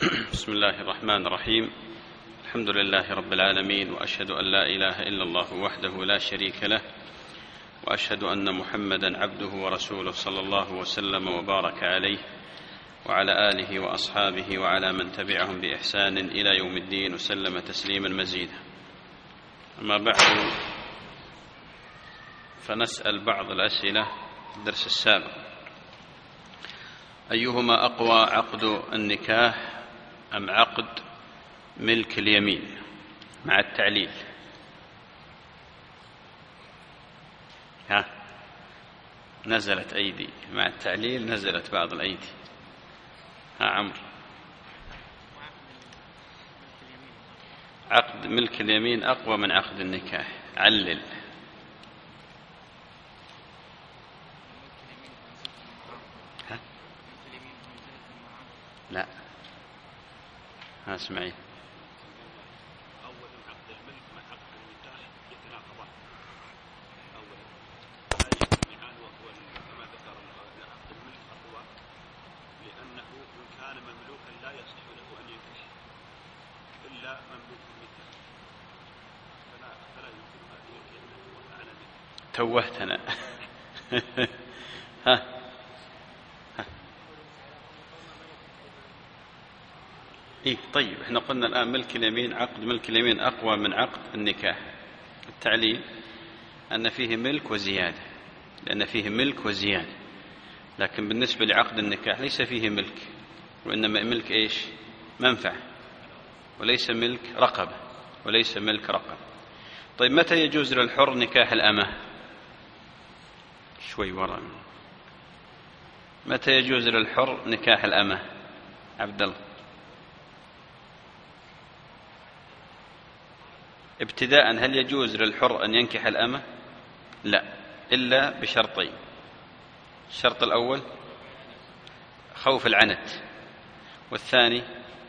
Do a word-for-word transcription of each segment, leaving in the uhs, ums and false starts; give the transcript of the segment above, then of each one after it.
بسم الله الرحمن الرحيم. الحمد لله رب العالمين، وأشهد أن لا إله إلا الله وحده لا شريك له، وأشهد أن محمدا عبده ورسوله صلى الله وسلم وبارك عليه وعلى آله وأصحابه وعلى من تبعهم بإحسان إلى يوم الدين وسلم تسليما مزيدا. أما بعد، فنسأل بعض الأسئلة في الدرس السابق: أيهما أقوى، عقد النكاح أم عقد ملك اليمين مع التعليل؟ ها نزلت أيدي مع التعليل، نزلت بعض الأيدي. ها عمرو، عقد ملك اليمين أقوى من عقد النكاح، علل. ها؟ لا، ها اسمعي. أول عقد الملك مع عقد النكاح يتناقضان. أولا لا يجتمعان، وهو كما ذكر عقد الملك أقوى، لأنه إن كان مملوكا لا يصح له أن ينكح إلا مملوك النكاح، فلا فلا يمكن أن ينكح على النكاح. توهتنا. ها إيه طيب، احنا قلنا الآن ملك اليمين، عقد ملك اليمين أقوى من عقد النكاح. التعليل أن فيه ملك وزيادة، لأن فيه ملك وزيادة، لكن بالنسبة لعقد النكاح ليس فيه ملك، وإنما ملك إيش؟ منفعة، وليس ملك رقبة، وليس ملك رقبة. طيب متى يجوز للحر نكاح الأمة؟ شوي وراء. متى يجوز للحر نكاح الأمة؟ عبد الله. ابتداء، هل يجوز للحر أن ينكح الأمة؟ لا، إلا بشرطين. الشرط الأول خوف العنت، والثاني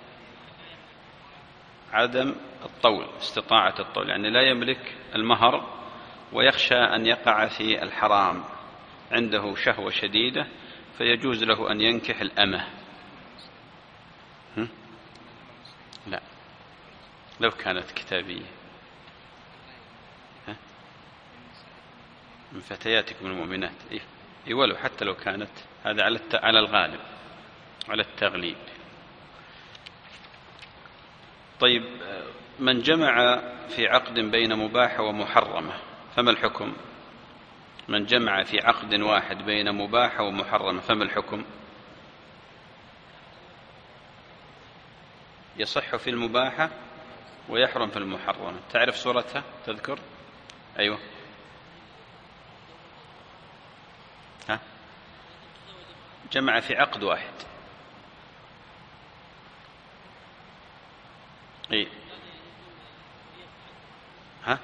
عدم الطول، استطاعة الطول، يعني لا يملك المهر ويخشى أن يقع في الحرام، عنده شهوة شديدة فيجوز له أن ينكح الأمة. هم؟ لا، لو كانت كتابية. ها؟ من فتياتكم المؤمنات، إيه؟ إيه ولو حتى لو كانت، هذا على على الغالب، على التغليب. طيب من جمع في عقد بين مباح ومحرمة فما الحكم؟ من جمع في عقد واحد بين مباح ومحرمة فما الحكم؟ يصح في المباحة ويحرم في المحرمة. تعرف صورتها؟ تذكر؟ أيوة. ها؟ جمع في عقد واحد. إيه؟ ها؟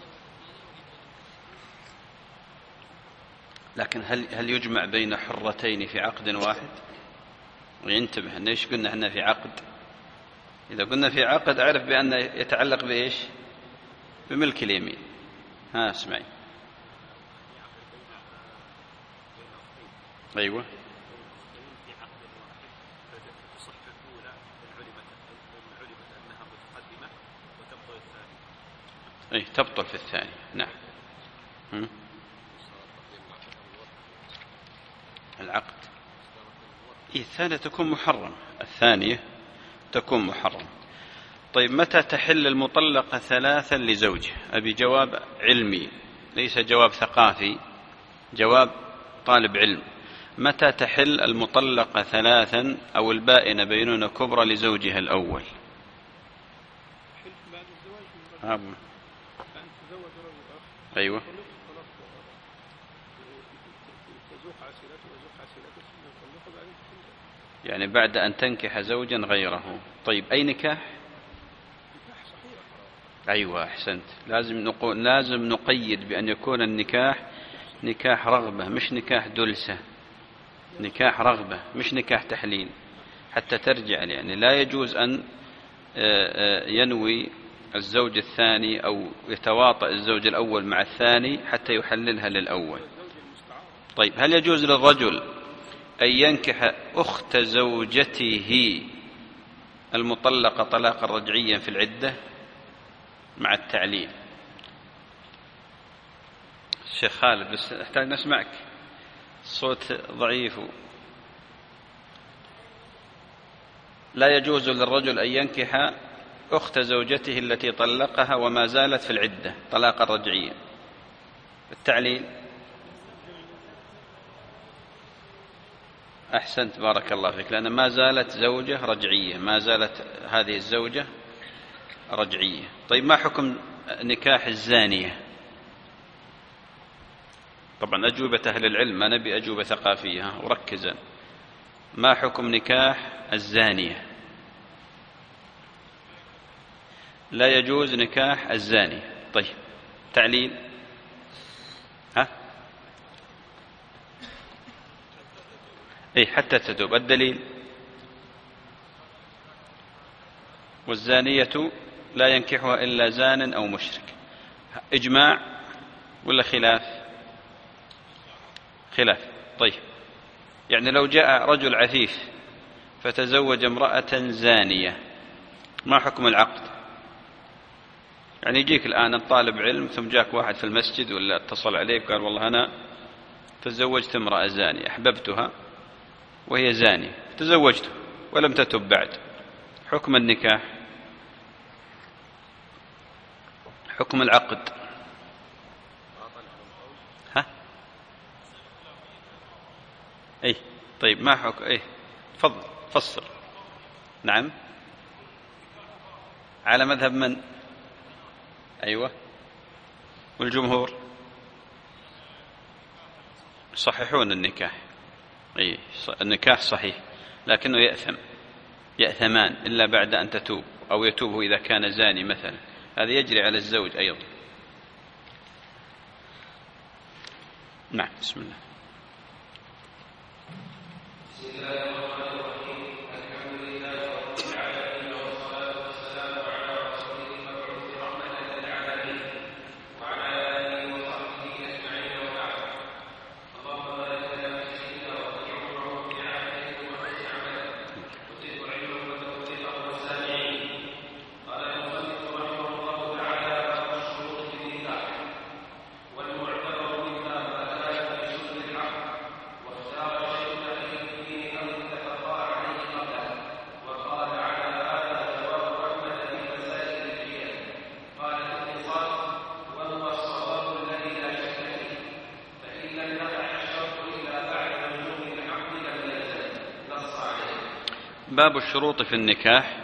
لكن هل هل يجمع بين حرتين في عقد واحد؟ وينتبه، ليش قلنا احنا في عقد؟ إذا قلنا في عقد أعرف بأن يتعلق بإيش؟ بملك اليمين. ها اسمعي. أيوة. أي تبطل في الثاني. نعم. هم؟ العقد إيه الثانية تكون محرم، الثانية تكون محرم. طيب متى تحل المطلقة ثلاثا لزوجها؟ أبي جواب علمي، ليس جواب ثقافي، جواب طالب علم. متى تحل المطلقة ثلاثا أو البائنة بينونة كبرى لزوجها الأول؟ أيوة. يعني بعد أن تنكح زوجا غيره. طيب أي نكاح؟ أيوة أحسنت. لازم نقول، لازم نقيد بأن يكون النكاح نكاح رغبة، مش نكاح دلسة، نكاح رغبة مش نكاح تحليل، حتى ترجع. يعني لا يجوز أن ينوي الزوج الثاني أو يتواطأ الزوج الأول مع الثاني حتى يحللها للأول. طيب هل يجوز للرجل أن ينكح أخت زوجته المطلقة طلاقا رجعيا في العدة مع التعليل. الشيخ خالد بس نحتاج نسمعك، الصوت ضعيف. لا يجوز للرجل أن ينكح أخت زوجته التي طلقها وما زالت في العدة طلاقا رجعيا. التعليل. أحسنت بارك الله فيك، لأن ما زالت زوجة رجعية، ما زالت هذه الزوجة رجعية. طيب ما حكم نكاح الزانية؟ طبعا أجوبة أهل العلم، ما نبي أجوبة ثقافية، وركزا. ما حكم نكاح الزانية؟ لا يجوز نكاح الزانية. طيب تعليل. ها اي حتى تتوب. الدليل. والزانية لا ينكحها إلا زان أو مشرك. إجماع ولا خلاف؟ خلاف. طيب يعني لو جاء رجل عفيف فتزوج امرأة زانية ما حكم العقد؟ يعني يجيك الآن طالب علم ثم جاك واحد في المسجد ولا اتصل عليك قال والله أنا تزوجت امرأة زانية أحببتها وهي زانية تزوجته ولم تتب بعد، حكم النكاح، حكم العقد. ها اي طيب ما حكم؟ اي تفضل فسر. نعم على مذهب من؟ ايوه والجمهور يصححون النكاح. اي النكاح صحيح لكنه يأثم، يأثمان إلا بعد أن تتوب، أو يتوب إذا كان زاني مثلا، هذا يجري على الزوج أيضا. نعم بسم الله. بسم الله الرحمن الرحيم. الحمد لله رب العالمين والصلاة والسلام على رسوله المبعوث رحمة للعالمين وعلى آله وصحبه أجمعين وبعد. اللهم بارك لنا في سيدنا وطيعه بعافيته وحسن عمله وزده علما وتوفيقا والسامعين. قال المصنف رحمه الله تعالى: باب الشروط في النكاح. والمعتبر منها ثلاثة بشروط العقد، واختار شيخ الدين أو اتفقا عليه قبله، وقال على هذا جواب أحمد في مسائل الجهاد. قال الاتصال وهو الصواب الذي لا شك فيه، فإن لم يقع الشرط إلا بعد وجوب العقد لم يلزم. نص عليه. باب الشروط في النكاح.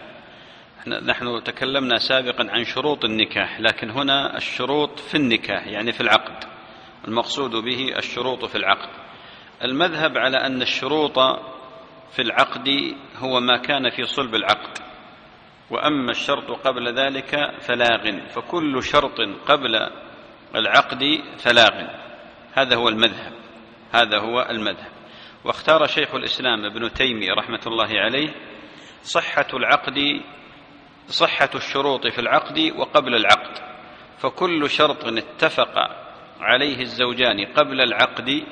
نحن تكلمنا سابقا عن شروط النكاح، لكن هنا الشروط في النكاح يعني في العقد، المقصود به الشروط في العقد. المذهب على أن الشروط في العقد هو ما كان في صلب العقد، وأما الشرط قبل ذلك فلاغ، فكل شرط قبل العقد فلاغ. هذا هو المذهب، هذا هو المذهب. واختار شيخ الإسلام ابن تيمية رحمة الله عليه صحة العقد، صحة الشروط في العقد وقبل العقد، فكل شرط اتفق عليه الزوجان قبل العقد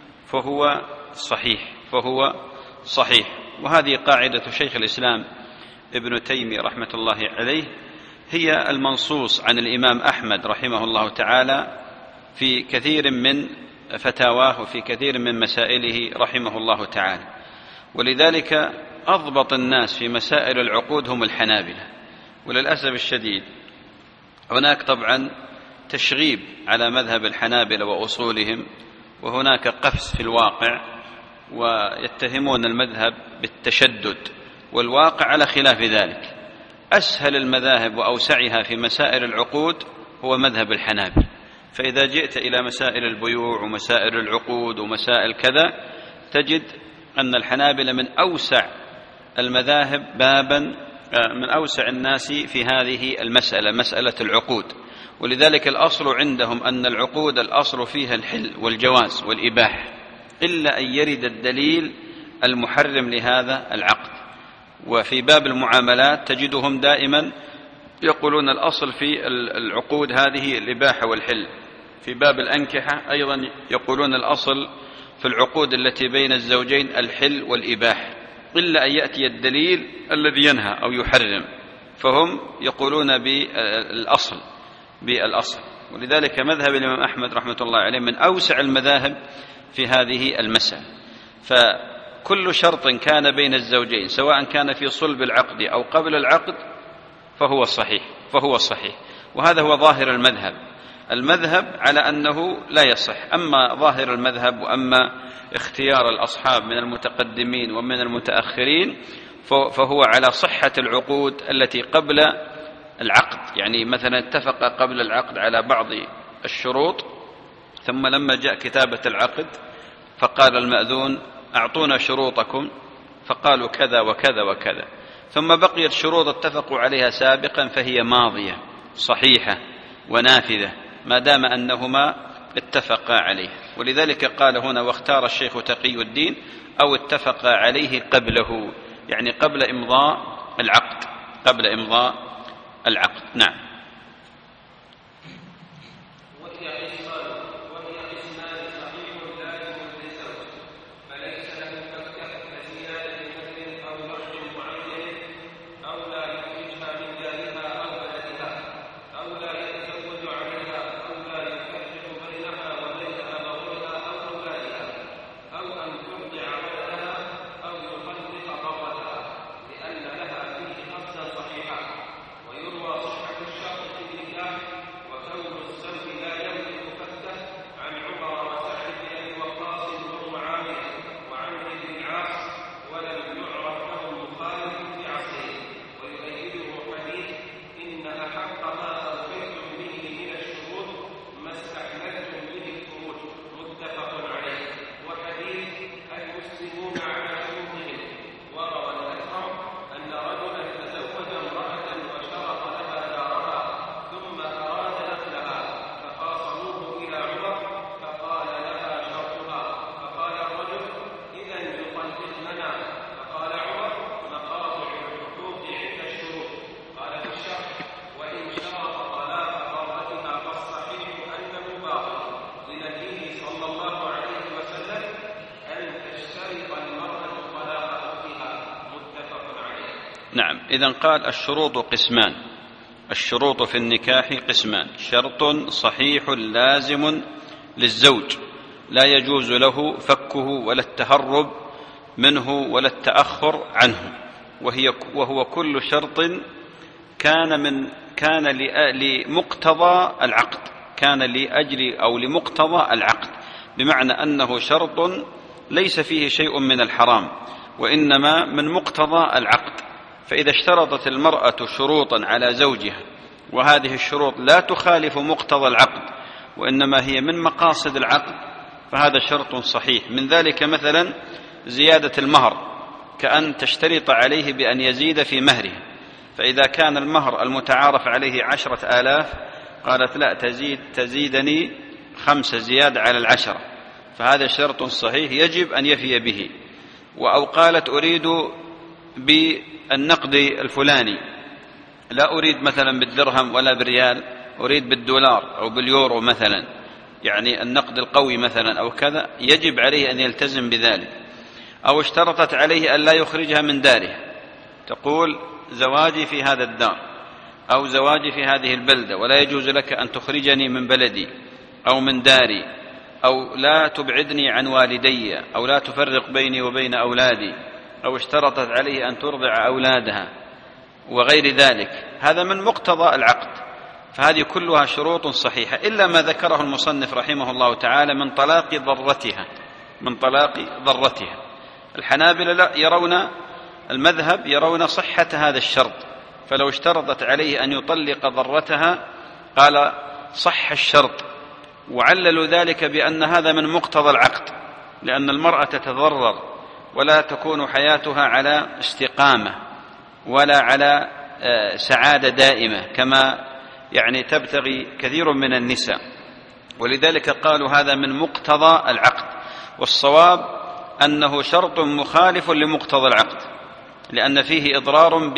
فهو صحيح، فهو صحيح. وهذه قاعدة شيخ الإسلام ابن تيمية رحمة الله عليه، هي المنصوص عن الإمام أحمد رحمه الله تعالى في كثير من فتاواه وفي كثير من مسائله رحمه الله تعالى. ولذلك أضبط الناس في مسائل العقود هم الحنابلة، وللأسف الشديد هناك طبعا تشغيب على مذهب الحنابلة وأصولهم، وهناك قفز في الواقع، ويتهمون المذهب بالتشدد، والواقع على خلاف ذلك. أسهل المذاهب وأوسعها في مسائل العقود هو مذهب الحنابلة. فإذا جئت إلى مسائل البيوع ومسائل العقود ومسائل كذا تجد أن الحنابلة من أوسع المذاهب بابا، من أوسع الناس في هذه المسألة، مسألة العقود. ولذلك الأصل عندهم أن العقود الأصل فيها الحل والجواز والإباحة، إلا أن يرد الدليل المحرم لهذا العقد. وفي باب المعاملات تجدهم دائما يقولون الأصل في العقود هذه الإباحة والحل. في باب الأنكحة أيضا يقولون الأصل في العقود التي بين الزوجين الحل والإباحة. إلا أن يأتي الدليل الذي ينهى أو يحرم، فهم يقولون بالأصل بالأصل ولذلك مذهب الإمام أحمد رحمة الله عليه من أوسع المذاهب في هذه المسألة. فكل شرط كان بين الزوجين سواء كان في صلب العقد أو قبل العقد فهو صحيح فهو صحيح وهذا هو ظاهر المذهب. المذهب على أنه لا يصح. أما ظاهر المذهب وأما اختيار الأصحاب من المتقدمين ومن المتأخرين فهو على صحة العقود التي قبل العقد، يعني مثلا اتفق قبل العقد على بعض الشروط ثم لما جاء كتابة العقد فقال المأذون أعطونا شروطكم فقالوا كذا وكذا وكذا، ثم بقيت شروط اتفقوا عليها سابقا فهي ماضية صحيحة ونافذة ما دام أنهما اتفقا عليه. ولذلك قال هنا واختار الشيخ تقي الدين أو اتفقا عليه قبله، يعني قبل إمضاء العقد قبل إمضاء العقد. نعم. نعم. إذن قال الشروط قسمان. الشروط في النكاح قسمان: شرط صحيح لازم للزوج لا يجوز له فكه ولا التهرب منه ولا التأخر عنه، وهي وهو كل شرط كان من كان لمقتضى العقد كان لأجل أو لمقتضى العقد، بمعنى أنه شرط ليس فيه شيء من الحرام وإنما من مقتضى العقد. فإذا اشترطت المرأة شروطا على زوجها وهذه الشروط لا تخالف مقتضى العقد وإنما هي من مقاصد العقد فهذا شرط صحيح. من ذلك مثلا زيادة المهر، كأن تشترط عليه بأن يزيد في مهره، فإذا كان المهر المتعارف عليه عشرة آلاف قالت لا تزيد تزيدني خمسة زيادة على العشرة، فهذا شرط صحيح يجب أن يفي به. أو قالت أريد بالنقد الفلاني، لا أريد مثلا بالدرهم ولا بالريال، أريد بالدولار أو باليورو مثلا، يعني النقد القوي مثلا أو كذا، يجب عليه أن يلتزم بذلك. أو اشترطت عليه أن لا يخرجها من داره، تقول زواجي في هذا الدار أو زواجي في هذه البلدة ولا يجوز لك أن تخرجني من بلدي أو من داري، أو لا تبعدني عن والدي، أو لا تفرق بيني وبين أولادي، أو اشترطت عليه أن ترضع أولادها وغير ذلك، هذا من مقتضى العقد. فهذه كلها شروط صحيحة إلا ما ذكره المصنف رحمه الله تعالى من طلاق ضرتها من طلاق ضرتها. الحنابلة لا يرون المذهب يرون صحة هذا الشرط، فلو اشترطت عليه أن يطلق ضرتها قال صح الشرط، وعللوا ذلك بأن هذا من مقتضى العقد، لأن المرأة تتضرر ولا تكون حياتها على استقامة ولا على سعادة دائمة كما يعني تبتغي كثير من النساء، ولذلك قالوا هذا من مقتضى العقد. والصواب أنه شرط مخالف لمقتضى العقد لأن فيه إضرار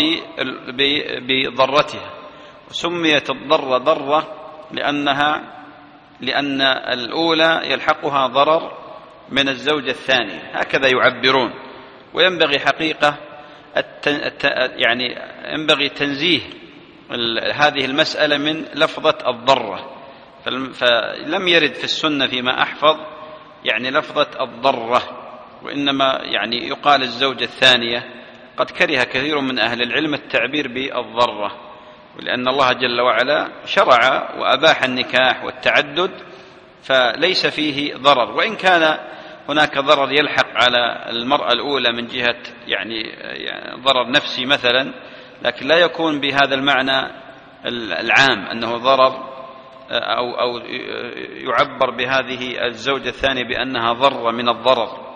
بضرتها، وسميت الضرة ضرة لأنها لأن الأولى يلحقها ضرر من الزوجة الثانية، هكذا يعبرون. وينبغي حقيقة الت... يعني ينبغي تنزيه هذه المسألة من لفظة الضرة، فلم يرد في السنة فيما أحفظ يعني لفظة الضرة، وإنما يعني يقال الزوجة الثانية. قد كره كثير من أهل العلم التعبير بالضرة، ولأن الله جل وعلا شرع وأباح النكاح والتعدد، فليس فيه ضرر، وإن كان هناك ضرر يلحق على المرأة الأولى من جهة يعني ضرر نفسي مثلا، لكن لا يكون بهذا المعنى العام أنه ضرر، أو أو يعبر بهذه الزوجة الثانية بأنها ضرة من الضرر.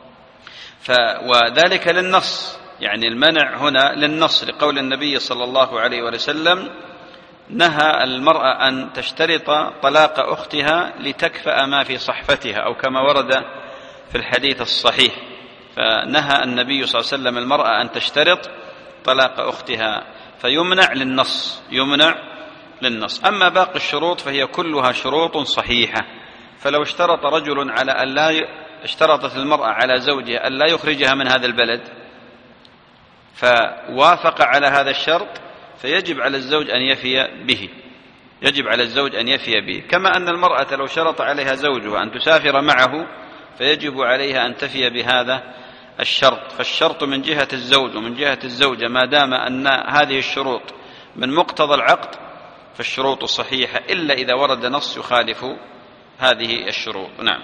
وذلك للنص، يعني المنع هنا للنص، لقول النبي صلى الله عليه وسلم نهى المرأة أن تشترط طلاق أختها لتكفأ ما في صحفتها، أو كما ورد في الحديث الصحيح، فنهى النبي صلى الله عليه وسلم المرأة أن تشترط طلاق أختها، فيمنع للنص، يمنع للنص. أما باقي الشروط فهي كلها شروط صحيحة، فلو اشترط رجل على أن لا اشترطت المرأة على زوجها أن لا يخرجها من هذا البلد، فوافق على هذا الشرط، فيجب على الزوج أن يفي به، يجب على الزوج أن يفي به. كما أن المرأة لو شرط عليها زوجها أن تسافر معه، فيجب عليها أن تفي بهذا الشرط. فالشرط من جهة الزوج ومن جهة الزوجة ما دام أن هذه الشروط من مقتضى العقد فالشروط صحيحة، إلا إذا ورد نص يخالف هذه الشروط. نعم.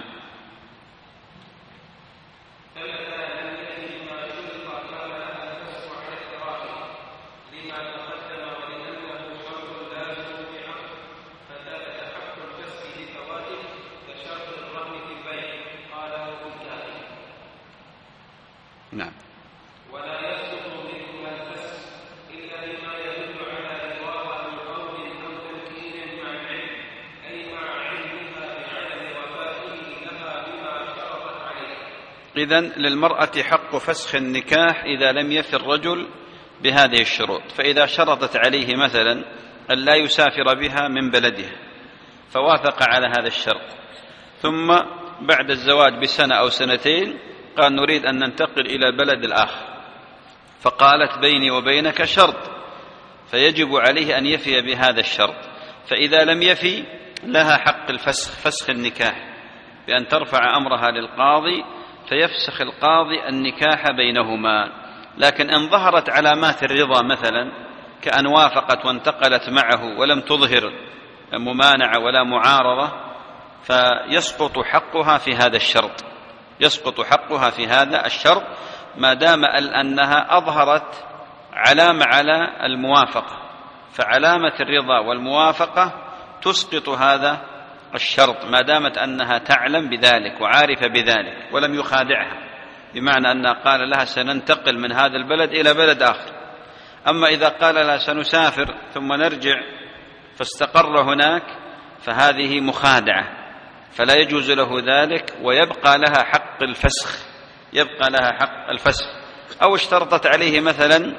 نعم. ولا يسقط منهما الفسق إلا لما يدل على رضاها من قول أو تمكين مع العلم، أي مع علمها بعدم وفائه لها بما شرطت عليه. إذن للمرأة حق فسخ النكاح إذا لم يفي الرجل بهذه الشروط. فإذا شرطت عليه مثلا أن لا يسافر بها من بلدها، فوافق على هذا الشرط، ثم بعد الزواج بسنة أو سنتين قال نريد أن ننتقل إلى البلد الآخر، فقالت بيني وبينك شرط، فيجب عليه أن يفي بهذا الشرط. فإذا لم يفي لها حق الفسخ، فسخ النكاح، بأن ترفع أمرها للقاضي فيفسخ القاضي النكاح بينهما. لكن إن ظهرت علامات الرضا مثلا كأن وافقت وانتقلت معه ولم تظهر ممانعة ولا معارضة، فيسقط حقها في هذا الشرط، يسقط حقها في هذا الشرط ما دام أنها أظهرت علامة على الموافقة، فعلامة الرضا والموافقة تسقط هذا الشرط ما دامت أنها تعلم بذلك وعارفة بذلك ولم يخادعها، بمعنى أنها قال لها سننتقل من هذا البلد إلى بلد آخر. أما إذا قال لها سنسافر ثم نرجع فاستقر هناك فهذه مخادعة، فلا يجوز له ذلك، ويبقى لها حق الفسخ، يبقى لها حق الفسخ. أو اشترطت عليه مثلا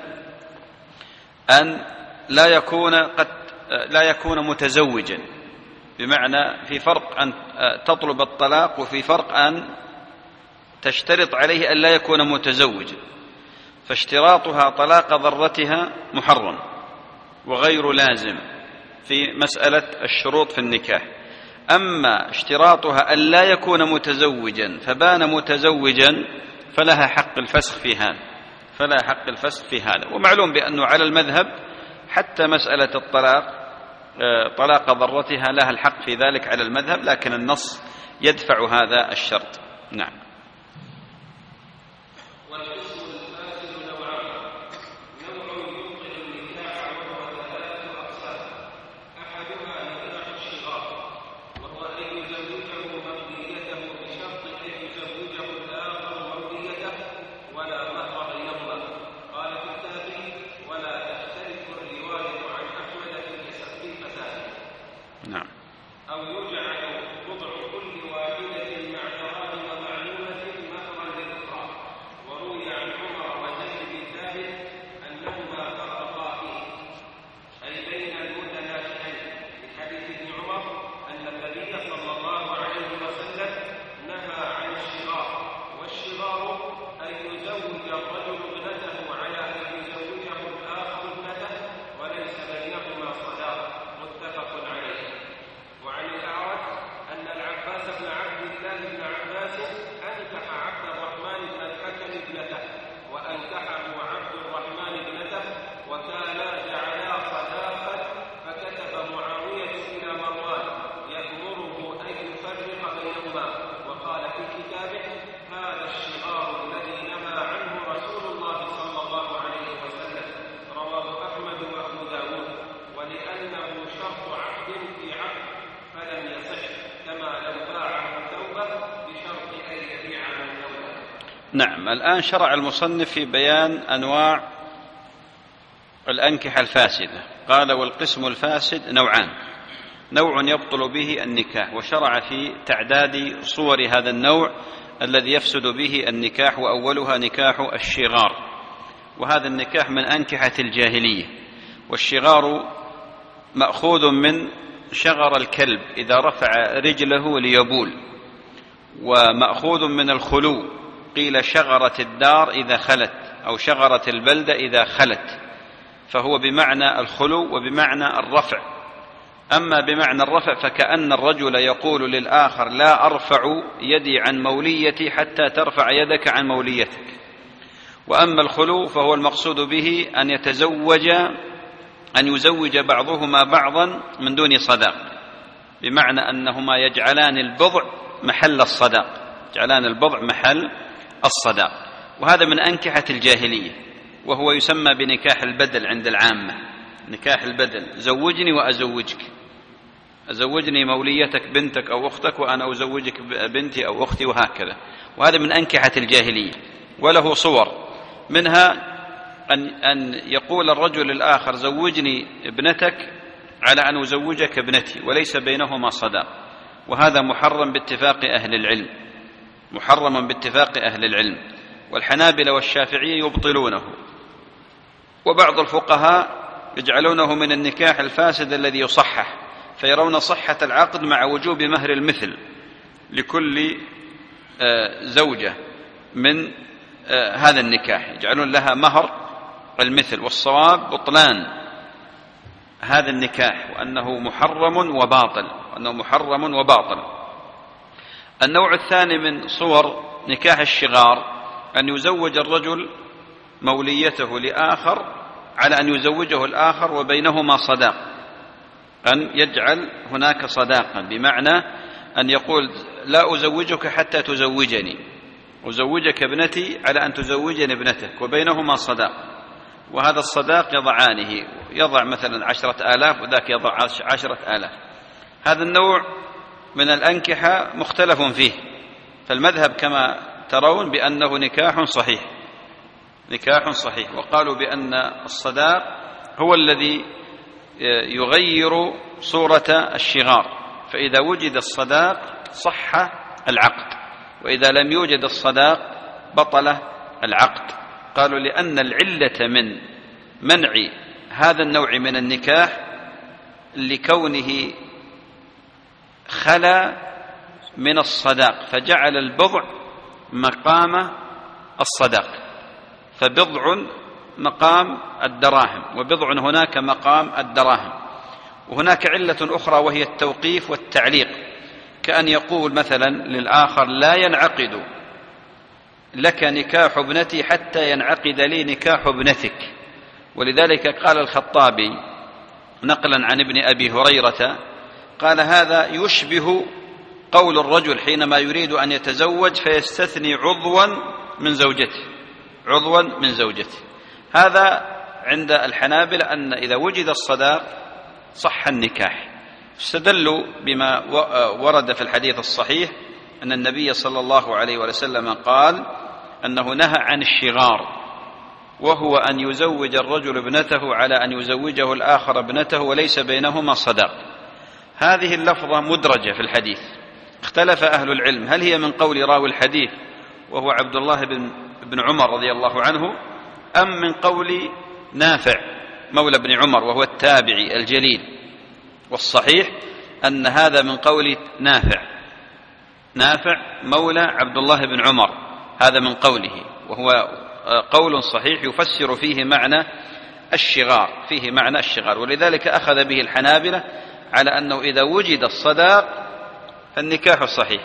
أن لا يكون قد لا يكون متزوجا، بمعنى في فرق أن تطلب الطلاق وفي فرق أن تشترط عليه أن لا يكون متزوجا، فاشتراطها طلاق ضرتها محرم وغير لازم في مسألة الشروط في النكاح. أما اشتراطها أن لا يكون متزوجا فبان متزوجا فلها حق الفسخ في هذا، فلها حق الفسخ في هذا. ومعلوم بأنه على المذهب حتى مسألة الطلاق طلاق ضرتها لها الحق في ذلك على المذهب، لكن النص يدفع هذا الشرط. نعم. نعم. أو يجعل وضع كل واحدة مع دراهم معلومة مهرا للإكراه، وروي عن نعم. الآن شرع المصنف في بيان أنواع الأنكحة الفاسدة. قال: والقسم الفاسد نوعان: نوع يبطل به النكاح، وشرع في تعداد صور هذا النوع الذي يفسد به النكاح، وأولها نكاح الشغار، وهذا النكاح من أنكحة الجاهلية. والشغار مأخوذ من شغر الكلب إذا رفع رجله ليبول، ومأخوذ من الخلو، قيل شغرت الدار إذا خلت، أو شغرت البلدة إذا خلت، فهو بمعنى الخلو وبمعنى الرفع. أما بمعنى الرفع فكأن الرجل يقول للآخر: لا أرفع يدي عن موليتي حتى ترفع يدك عن موليتك. وأما الخلو فهو المقصود به أن يتزوج أن يزوج بعضهما بعضا من دون صداق، بمعنى أنهما يجعلان البضع محل الصداق، يجعلان البضع محل الصداق. وهذا من أنكحة الجاهلية، وهو يسمى بنكاح البدل عند العامة. نكاح البدل: زوجني وأزوجك، أزوجني موليتك بنتك أو أختك وأنا أزوجك بنتي أو أختي، وهكذا. وهذا من أنكحة الجاهلية، وله صور، منها أن أن يقول الرجل الآخر: زوجني ابنتك على أن أزوجك ابنتي، وليس بينهما صداق. وهذا محرم باتفاق أهل العلم، محرم باتفاق أهل العلم. والحنابلة والشافعية يبطلونه، وبعض الفقهاء يجعلونه من النكاح الفاسد الذي يصحح، فيرون صحة العقد مع وجوب مهر المثل لكل زوجة من هذا النكاح، يجعلون لها مهر المثل. والصواب بطلان هذا النكاح، وأنه محرم وباطل، وأنه محرم وباطل. النوع الثاني من صور نكاح الشغار أن يزوج الرجل موليته لآخر على أن يزوجه الآخر وبينهما صداق، أن يجعل هناك صداقا، بمعنى أن يقول: لا أزوجك حتى تزوجني، أزوجك ابنتي على أن تزوجني ابنتك، وبينهما صداق. وهذا الصداق يضعانه، يضع مثلا عشرة آلاف وذاك يضع عشرة آلاف. هذا النوع من الأنكحة مختلف فيه، فالمذهب كما ترون بأنه نكاح صحيح، نكاح صحيح. وقالوا بأن الصداق هو الذي يغير صورة الشغار، فإذا وجد الصداق صح العقد، وإذا لم يوجد الصداق بطل العقد. قالوا لأن العلة من منع هذا النوع من النكاح لكونه خلا من الصداق، فجعل البضع مقام الصداق، فبضع مقام الدراهم، وبضع هناك مقام الدراهم. وهناك علة أخرى وهي التوقيف والتعليق، كأن يقول مثلا للآخر: لا ينعقد لك نكاح ابنتي حتى ينعقد لي نكاح ابنتك. ولذلك قال الخطابي نقلا عن ابن أبي هريرة قال: هذا يشبه قول الرجل حينما يريد أن يتزوج فيستثني عضوا من زوجته، عضوا من زوجته. هذا عند الحنابلة أن إذا وجد الصداق صح النكاح. استدلوا بما ورد في الحديث الصحيح أن النبي صلى الله عليه وسلم قال أنه نهى عن الشغار، وهو أن يزوج الرجل ابنته على أن يزوجه الآخر ابنته وليس بينهما صداق. هذه اللفظة مدرجة في الحديث، اختلف أهل العلم هل هي من قول راوي الحديث وهو عبد الله بن, بن عمر رضي الله عنه، أم من قول نافع مولى بن عمر وهو التابعي الجليل. والصحيح أن هذا من قول نافع، نافع مولى عبد الله بن عمر، هذا من قوله، وهو قول صحيح يفسر فيه معنى الشغار، فيه معنى الشغار. ولذلك أخذ به الحنابلة على أنه إذا وجد الصداق فالنكاح صحيح.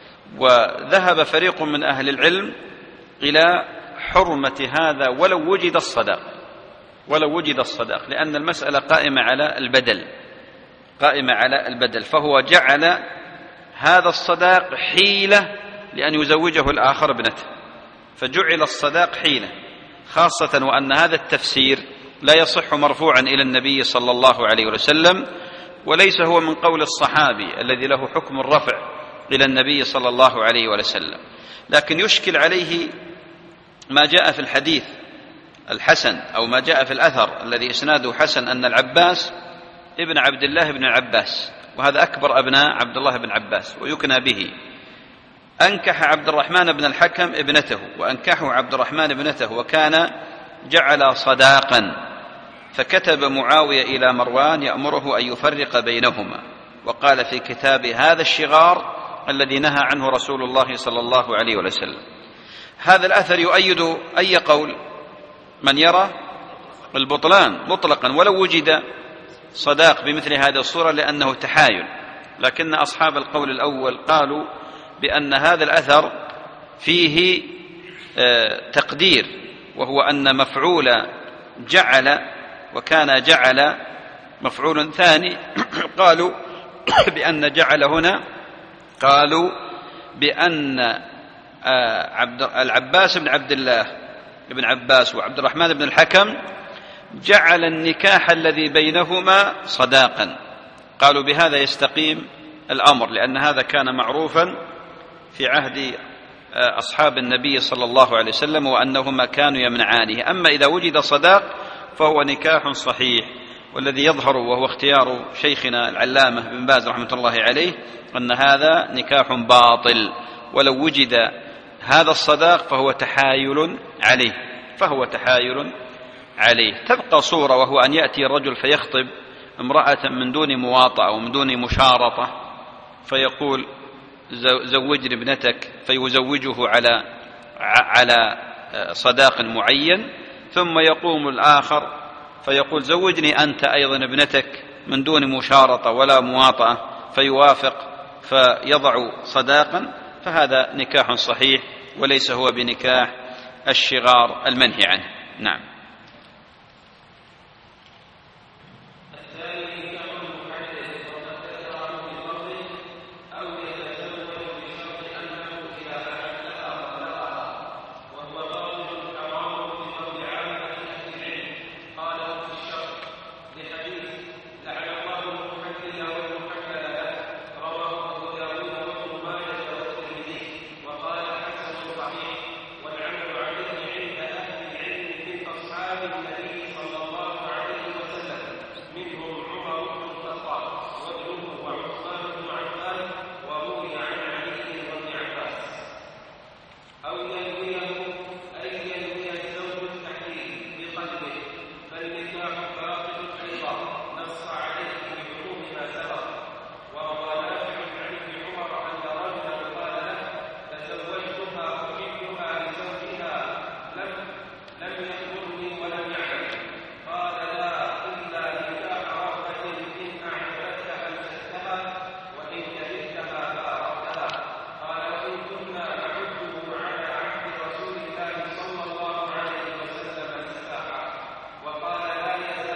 وذهب فريق من أهل العلم إلى حرمة هذا ولو وجد الصداق، ولو وجد الصداق، لأن المسألة قائمة على البدل، قائمة على البدل، فهو جعل هذا الصداق حيلة لأن يزوجه الآخر ابنته، فجعل الصداق حيلة، خاصة وأن هذا التفسير لا يصح مرفوعا إلى النبي صلى الله عليه وسلم، وليس هو من قول الصحابي الذي له حكم الرفع إلى النبي صلى الله عليه وسلم. لكن يشكل عليه ما جاء في الحديث الحسن أو ما جاء في الأثر الذي إسناده حسن أن العباس ابن عبد الله بن العباس، وهذا أكبر أبناء عبد الله بن عباس ويكنى به، أنكح عبد الرحمن بن الحكم ابنته، وأنكحه عبد الرحمن ابنته، وكان جعل صداقا، فكتب معاوية إلى مروان يأمره أن يفرق بينهما، وقال في كتاب هذا الشغار الذي نهى عنه رسول الله صلى الله عليه وسلم. هذا الأثر يؤيد أي قول؟ من يرى البطلان مطلقا ولو وجد صداق بمثل هذه الصورة، لأنه تحايل، لكن أصحاب القول الأول قالوا بأن هذا الأثر فيه تقدير، وهو أن مفعول جعل وكان جعل مفعول ثاني. قالوا بأن جعل هنا، قالوا بأن عبد العباس بن عبد الله ابن عباس وعبد الرحمن بن الحكم جعل النكاح الذي بينهما صداقا. قالوا بهذا يستقيم الأمر، لأن هذا كان معروفا في عهد أصحاب النبي صلى الله عليه وسلم، وأنهما كانوا يمنعانه. أما إذا وجد صداق فهو نكاح صحيح، والذي يظهر وهو اختيار شيخنا العلامة بن باز رحمة الله عليه أن هذا نكاح باطل، ولو وجد هذا الصداق فهو تحايل عليه فهو تحايل عليه. تبقى صورة، وهو أن يأتي الرجل فيخطب امرأة من دون مواطأة ومن دون مشارطة، فيقول زوجني ابنتك، فيزوجه على على صداق معين، ثم يقوم الآخر فيقول زوجني أنت أيضا ابنتك من دون مشارطة ولا مواطأة، فيوافق فيضع صداقا، فهذا نكاح صحيح وليس هو بنكاح الشغار المنهي عنه. نعم. وقال لا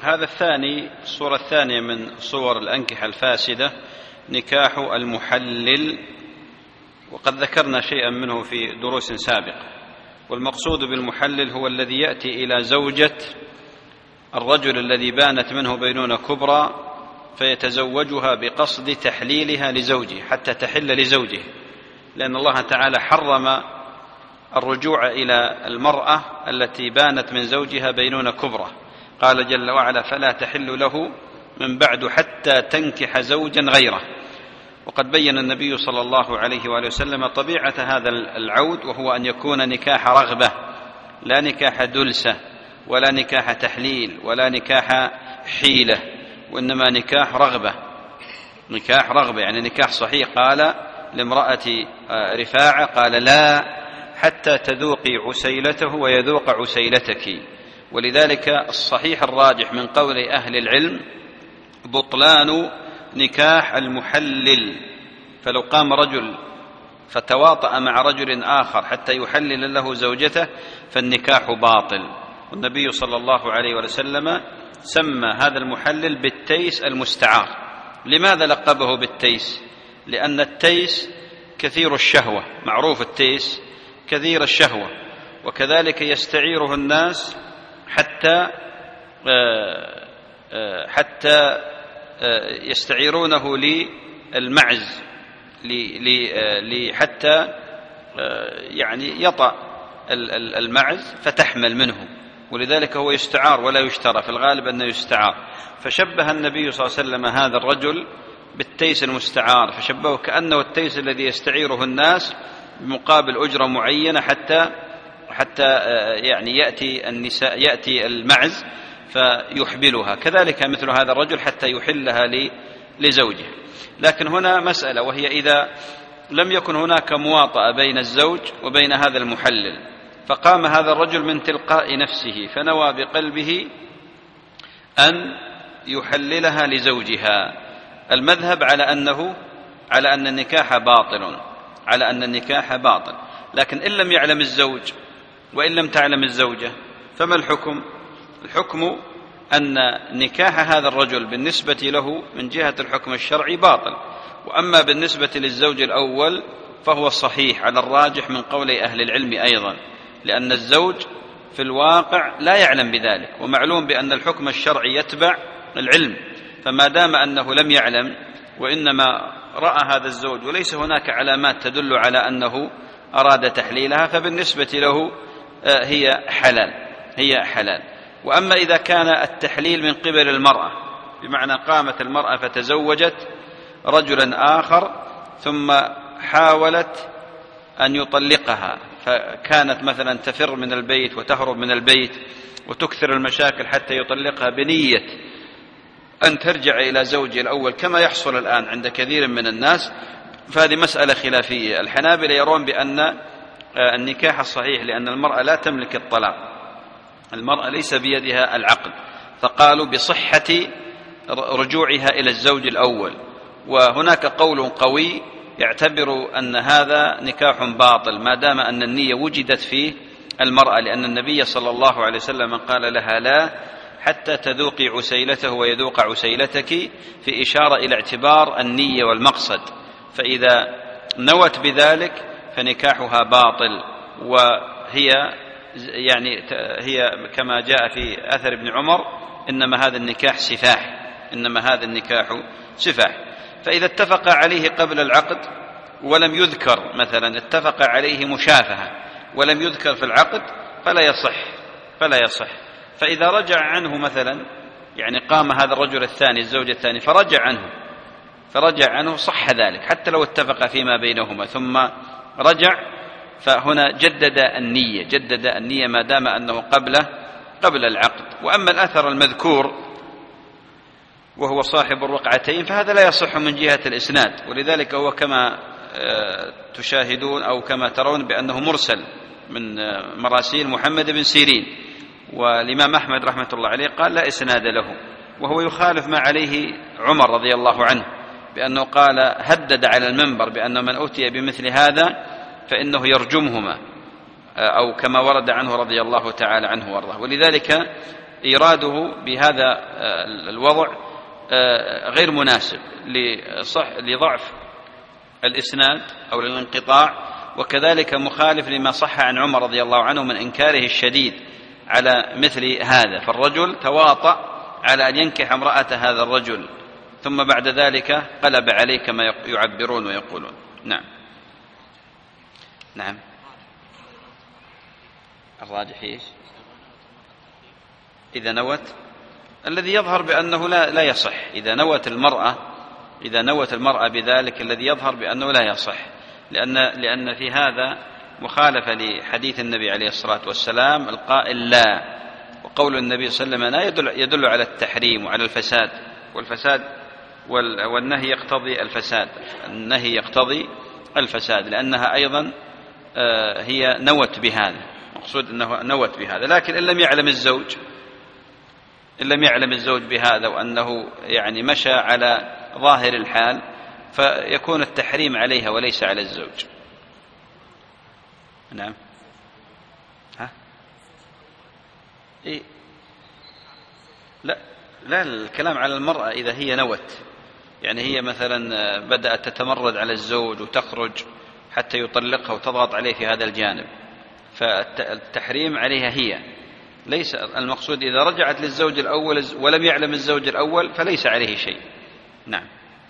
هذا الثاني، الصورة الثانية من صور الأنكحة الفاسدة نكاح المحلل، وقد ذكرنا شيئا منه في دروس سابقة. والمقصود بالمحلل هو الذي يأتي إلى زوجة الرجل الذي بانت منه بينونة كبرى فيتزوجها بقصد تحليلها لزوجه حتى تحل لزوجه، لأن الله تعالى حرم الرجوع إلى المرأة التي بانت من زوجها بينونة كبرى، قال جل وعلا: فلا تحل له من بعد حتى تنكح زوجا غيره. وقد بين النبي صلى الله عليه وآله وسلم طبيعة هذا العود، وهو أن يكون نكاح رغبة، لا نكاح دلسة ولا نكاح تحليل ولا نكاح حيلة، وإنما نكاح رغبة، نكاح رغبة يعني نكاح صحيح. قال لامرأة رفاعة: قال لا حتى تذوقي عسيلته ويذوق عسيلتك. ولذلك الصحيح الراجح من قول أهل العلم بطلان نكاح المحلل، فلو قام رجل فتواطأ مع رجل آخر حتى يحلل له زوجته فالنكاح باطل. والنبي صلى الله عليه وسلم سمى هذا المحلل بالتيس المستعار. لماذا لقبه بالتيس؟ لأن التيس كثير الشهوة، معروف التيس كثير الشهوة، وكذلك يستعيره الناس حتى حتى يستعيرونه للمعز حتى يعني يطأ المعز فتحمل منه، ولذلك هو يستعار ولا يشترى، في الغالب أنه يستعار. فشبه النبي صلى الله عليه وسلم هذا الرجل بالتيس المستعار، فشبهه كأنه التيس الذي يستعيره الناس بمقابل أجرة معينة حتى حتى يعني يأتي النساء يأتي المعز فيحبلها، كذلك مثل هذا الرجل حتى يحلها لزوجه. لكن هنا مسألة، وهي إذا لم يكن هناك مواطأة بين الزوج وبين هذا المحلل، فقام هذا الرجل من تلقاء نفسه فنوى بقلبه أن يحللها لزوجها، المذهب على أنه على أن النكاح باطل، على أن النكاح باطل. لكن إن لم يعلم الزوج وإن لم تعلم الزوجة فما الحكم؟ الحكم أن نكاح هذا الرجل بالنسبة له من جهة الحكم الشرعي باطل، وأما بالنسبة للزوج الأول فهو صحيح على الراجح من قول أهل العلم أيضا، لأن الزوج في الواقع لا يعلم بذلك، ومعلوم بأن الحكم الشرعي يتبع العلم، فما دام أنه لم يعلم وإنما رأى هذا الزوج وليس هناك علامات تدل على أنه أراد تحليلها فبالنسبة له هي حلال هي حلال. وأما إذا كان التحليل من قبل المرأة، بمعنى قامت المرأة فتزوجت رجلا آخر ثم حاولت أن يطلقها، فكانت مثلا تفر من البيت وتهرب من البيت وتكثر المشاكل حتى يطلقها بنية أن ترجع إلى زوجها الأول كما يحصل الآن عند كثير من الناس، فهذه مسألة خلافية. الحنابلة يرون بأن النكاح الصحيح، لأن المرأة لا تملك الطلاق، المرأة ليس بيدها العقد، فقالوا بصحة رجوعها إلى الزوج الأول. وهناك قول قوي يعتبر أن هذا نكاح باطل ما دام أن النية وجدت فيه المرأة، لأن النبي صلى الله عليه وسلم قال لها لا حتى تذوقي عسيلته ويذوق عسيلتك، في إشارة إلى اعتبار النية والمقصد، فإذا نوت بذلك فنكاحها باطل. وهي يعني هي كما جاء في أثر ابن عمر إنما هذا النكاح سفاح إنما هذا النكاح سفاح. فإذا اتفق عليه قبل العقد ولم يذكر، مثلا اتفق عليه مشافهة ولم يذكر في العقد فلا يصح فلا يصح فإذا رجع عنه مثلا، يعني قام هذا الرجل الثاني الزوج الثاني فرجع عنه فرجع عنه صح ذلك حتى لو اتفق فيما بينهما ثم رجع، فهنا جدد النية جدد النية ما دام أنه قبله قبل العقد. وأما الأثر المذكور وهو صاحب الرقعتين فهذا لا يصح من جهة الإسناد، ولذلك هو كما تشاهدون أو كما ترون بأنه مرسل من مراسيل محمد بن سيرين، والإمام أحمد رحمة الله عليه قال لا إسناد له، وهو يخالف ما عليه عمر رضي الله عنه بأنه قال هدد على المنبر بأنه من أتي بمثل هذا فإنه يرجمهما، أو كما ورد عنه رضي الله تعالى عنه وارضاه. ولذلك إيراده بهذا الوضع غير مناسب لضعف الإسناد أو للانقطاع، وكذلك مخالف لما صح عن عمر رضي الله عنه من إنكاره الشديد على مثل هذا. فالرجل تواطأ على أن ينكح امرأة هذا الرجل، ثم بعد ذلك قلب عليه كما يعبرون ويقولون. نعم نعم الراجح إيش؟ إذا نوت، الذي يظهر بأنه لا, لا يصح. إذا نوت المرأة إذا نوت المرأة بذلك الذي يظهر بأنه لا يصح، لأن, لأن في هذا مخالفة لحديث النبي عليه الصلاة والسلام القائل لا، وقول النبي صلى الله عليه وسلم لا يدل, يدل على التحريم وعلى الفساد، والفساد والنهي يقتضي الفساد، النهي يقتضي الفساد لأنها أيضا هي نوت بهذا، مقصود أنه نوت بهذا. لكن إن لم يعلم الزوج إن لم يعلم الزوج بهذا وأنه يعني مشى على ظاهر الحال، فيكون التحريم عليها وليس على الزوج. نعم ها إيه؟ لا لا الكلام على المرأة إذا هي نوت، يعني هي مثلا بدأت تتمرد على الزوج وتخرج حتى يطلقها وتضغط عليه في هذا الجانب، فالتحريم عليها هي، ليس المقصود إذا رجعت للزوج الأول ولم يعلم الزوج الأول فليس عليه شيء. نعم.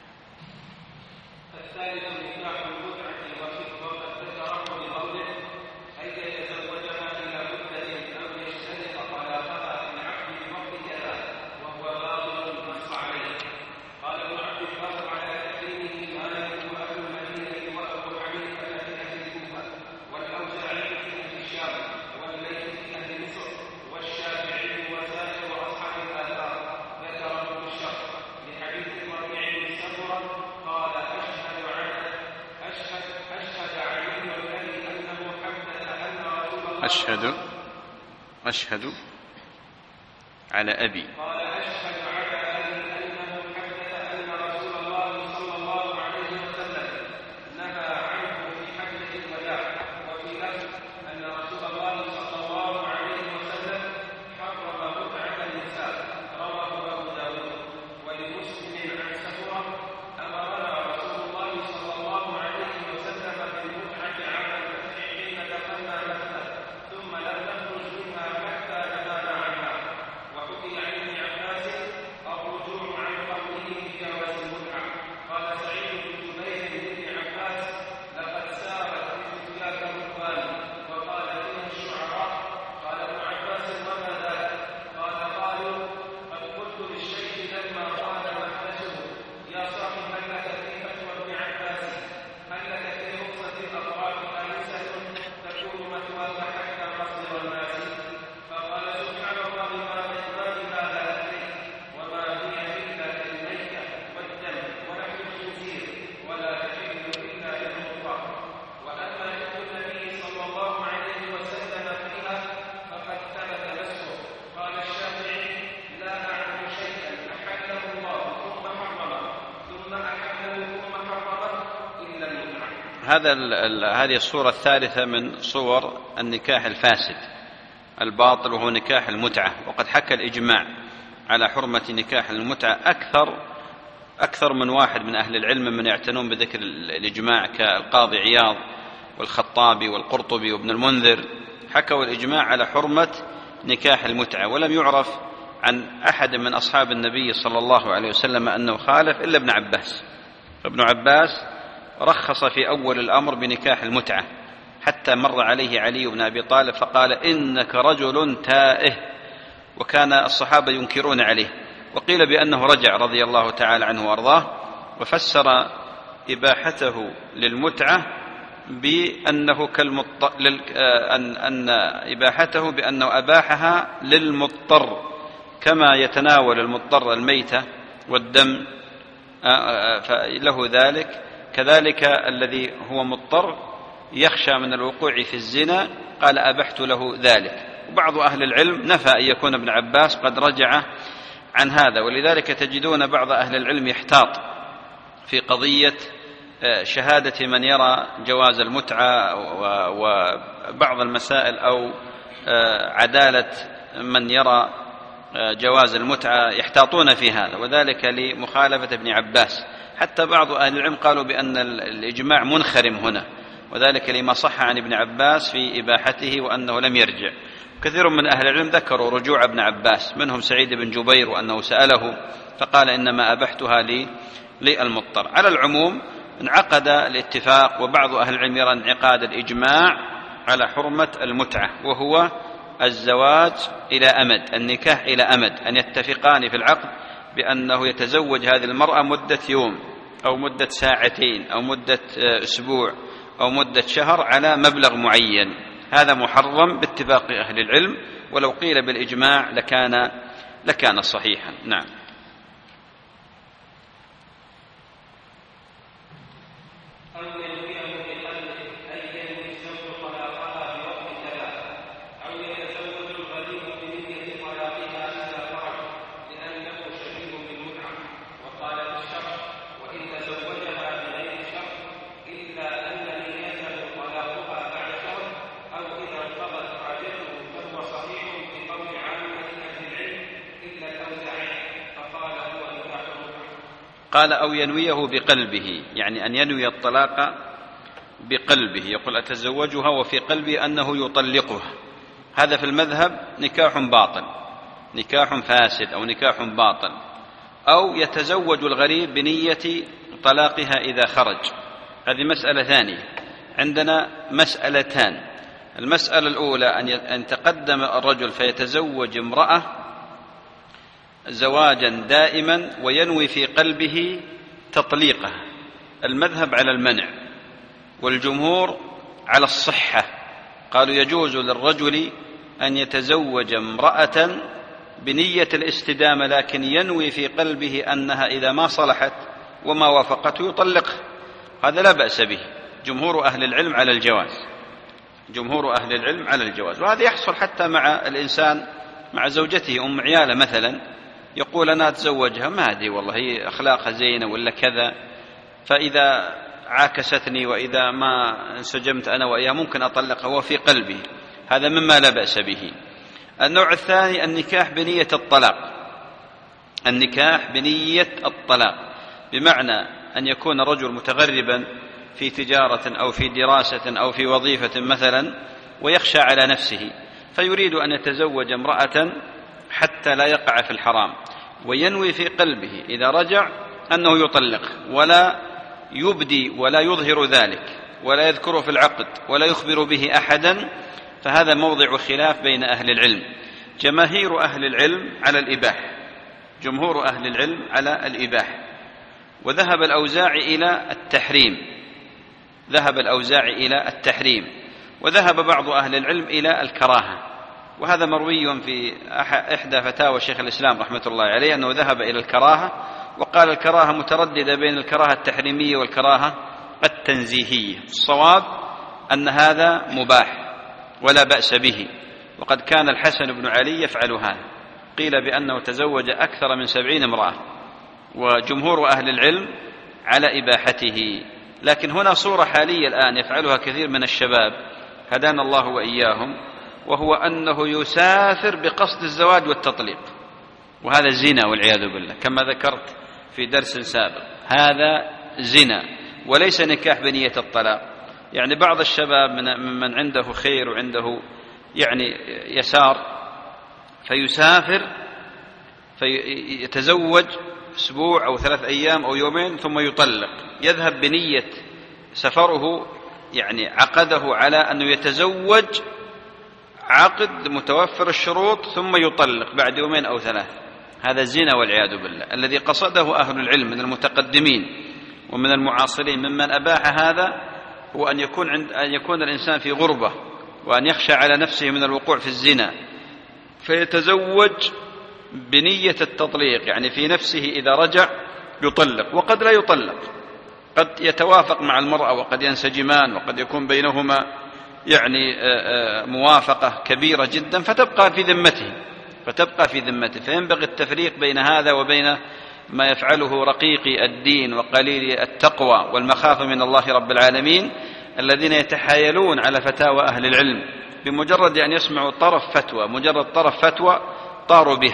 أشهد أشهد على أبي هذا هذه الصورة الثالثة من صور النكاح الفاسد الباطل، وهو نكاح المتعة. وقد حكى الإجماع على حرمة نكاح المتعة أكثر أكثر من واحد من أهل العلم من يعتنون بذكر الإجماع كالقاضي عياض والخطابي والقرطبي وابن المنذر، حكوا الإجماع على حرمة نكاح المتعة، ولم يعرف عن أحد من أصحاب النبي صلى الله عليه وسلم أنه خالف إلا ابن عباس. فابن عباس رخص في أول الأمر بنكاح المتعة، حتى مر عليه علي بن أبي طالب فقال إنك رجل تائه، وكان الصحابة ينكرون عليه، وقيل بأنه رجع رضي الله تعالى عنه وأرضاه، وفسر إباحته للمتعة بأنه كالمط... لل... أن... أن إباحته بأنه أباحها للمضطر، كما يتناول المضطر الميتة والدم فله ذلك، كذلك الذي هو مضطر يخشى من الوقوع في الزنا قال أبحت له ذلك. وبعض أهل العلم نفى أن يكون ابن عباس قد رجع عن هذا، ولذلك تجدون بعض أهل العلم يحتاط في قضية شهادة من يرى جواز المتعة وبعض المسائل، أو عدالة من يرى جواز المتعة يحتاطون في هذا، وذلك لمخالفة ابن عباس. حتى بعض أهل العلم قالوا بأن الإجماع منخرم هنا، وذلك لما صح عن ابن عباس في إباحته وأنه لم يرجع. كثير من أهل العلم ذكروا رجوع ابن عباس، منهم سعيد بن جبير وأنه سأله فقال إنما أبحتها لي للمضطر. على العموم انعقد الاتفاق، وبعض أهل العلم يرى انعقاد الإجماع على حرمة المتعة، وهو الزواج إلى أمد، النكاح إلى أمد، أن يتفقان في العقد بأنه يتزوج هذه المرأة مدة يوم أو مدة ساعتين أو مدة أسبوع أو مدة شهر على مبلغ معين. هذا محرم باتفاق أهل العلم، ولو قيل بالإجماع لكان لكان صحيحا. نعم. قال أو ينويه بقلبه، يعني أن ينوي الطلاق بقلبه، يقول أتزوجها وفي قلبه أنه يطلقها. هذا في المذهب نكاح باطل، نكاح فاسد أو نكاح باطل. أو يتزوج الغريب بنية طلاقها إذا خرج، هذه مسألة ثانية. عندنا مسألتان. المسألة الأولى أن يتقدم الرجل فيتزوج امرأة زواجا دائما وينوي في قلبه تطليقها. المذهب على المنع والجمهور على الصحة، قالوا يجوز للرجل أن يتزوج امرأة بنية الاستدامة، لكن ينوي في قلبه أنها إذا ما صلحت وما وافقته يطلقها، هذا لا بأس به. جمهور أهل العلم على الجواز، جمهور أهل العلم على الجواز. وهذا يحصل حتى مع الإنسان مع زوجته أم عيالة مثلا، يقول أنا أتزوجها ما أدري والله هي أخلاقها زينة ولا كذا، فإذا عاكستني وإذا ما انسجمت أنا وإياه ممكن أطلقها، هو في قلبه، هذا مما لا بأس به. النوع الثاني النكاح بنية الطلاق، النكاح بنية الطلاق، بمعنى أن يكون رجل متغربا في تجارة أو في دراسة أو في وظيفة مثلا ويخشى على نفسه، فيريد أن يتزوج امرأة حتى لا يقع في الحرام، وينوي في قلبه إذا رجع أنه يطلق، ولا يبدي ولا يظهر ذلك ولا يذكره في العقد ولا يخبر به أحدا، فهذا موضع خلاف بين أهل العلم. جماهير أهل العلم على الإباحة، جمهور أهل العلم على الإباحة، وذهب الأوزاعي إلى التحريم، ذهب الأوزاعي إلى التحريم، وذهب بعض أهل العلم إلى الكراهة. وهذا مروي في إحدى فتاوى شيخ الإسلام رحمة الله عليه أنه ذهب إلى الكراهة، وقال الكراهة مترددة بين الكراهة التحريمية والكراهة التنزيهية. الصواب أن هذا مباح ولا بأس به، وقد كان الحسن بن علي يفعل هذا، قيل بأنه تزوج أكثر من سبعين امرأة، وجمهور أهل العلم على إباحته. لكن هنا صورة حالية الآن يفعلها كثير من الشباب هدانا الله وإياهم، وهو أنه يسافر بقصد الزواج والتطليق، وهذا زنا والعياذ بالله كما ذكرت في درس سابق، هذا زنا وليس نكاح بنية الطلاق. يعني بعض الشباب من عنده خير وعنده يعني يسار فيسافر فيتزوج أسبوع أو ثلاث أيام أو يومين ثم يطلق، يذهب بنية سفره يعني عقده على أنه يتزوج عقد متوفر الشروط ثم يطلق بعد يومين أو ثلاث، هذا زنا والعياذ بالله. الذي قصده أهل العلم من المتقدمين ومن المعاصرين ممن أباح هذا هو أن يكون عند أن يكون الإنسان في غربة وأن يخشى على نفسه من الوقوع في الزنا، فيتزوج بنية التطليق، يعني في نفسه إذا رجع يطلق، وقد لا يطلق، قد يتوافق مع المرأة وقد ينسجمان وقد يكون بينهما يعني موافقة كبيرة جدا فتبقى في ذمته فتبقى في ذمته فينبغي التفريق بين هذا وبين ما يفعله رقيقي الدين وقليل التقوى والمخافة من الله رب العالمين، الذين يتحايلون على فتاوى أهل العلم بمجرد أن يسمعوا طرف فتوى، مجرد طرف فتوى طاروا بها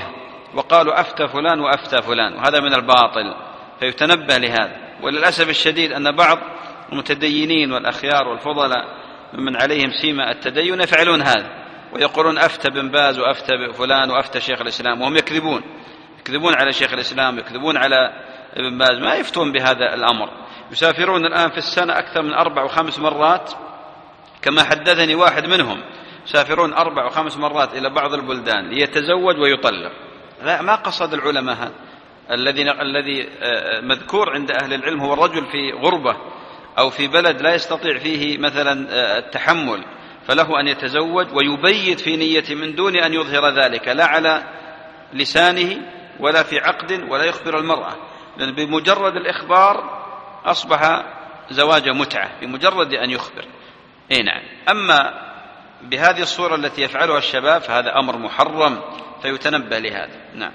وقالوا أفتى فلان وأفتى فلان، وهذا من الباطل، فيتنبه لهذا. وللأسف الشديد أن بعض المتدينين والأخيار والفضلاء من عليهم سيما التدين يفعلون هذا، ويقولون أفتى بن باز وأفتى فلان وأفتى شيخ الإسلام، وهم يكذبون يكذبون على شيخ الإسلام، يكذبون على ابن باز، ما يفتون بهذا الأمر. يسافرون الآن في السنة أكثر من أربع وخمس مرات، كما حدثني واحد منهم، يسافرون أربع وخمس مرات إلى بعض البلدان ليتزوج ويطلق. لا، ما قصد العلماء هذا. الذي الذي مذكور عند أهل العلم هو الرجل في غربة أو في بلد لا يستطيع فيه مثلا التحمل، فله أن يتزوج ويبيت في نية من دون أن يظهر ذلك، لا على لسانه ولا في عقد ولا يخبر المرأة، لأن بمجرد الإخبار أصبح زواج متعة، بمجرد أن يخبر. إيه نعم. أما بهذه الصورة التي يفعلها الشباب فهذا أمر محرم، فيتنبه لهذا. نعم.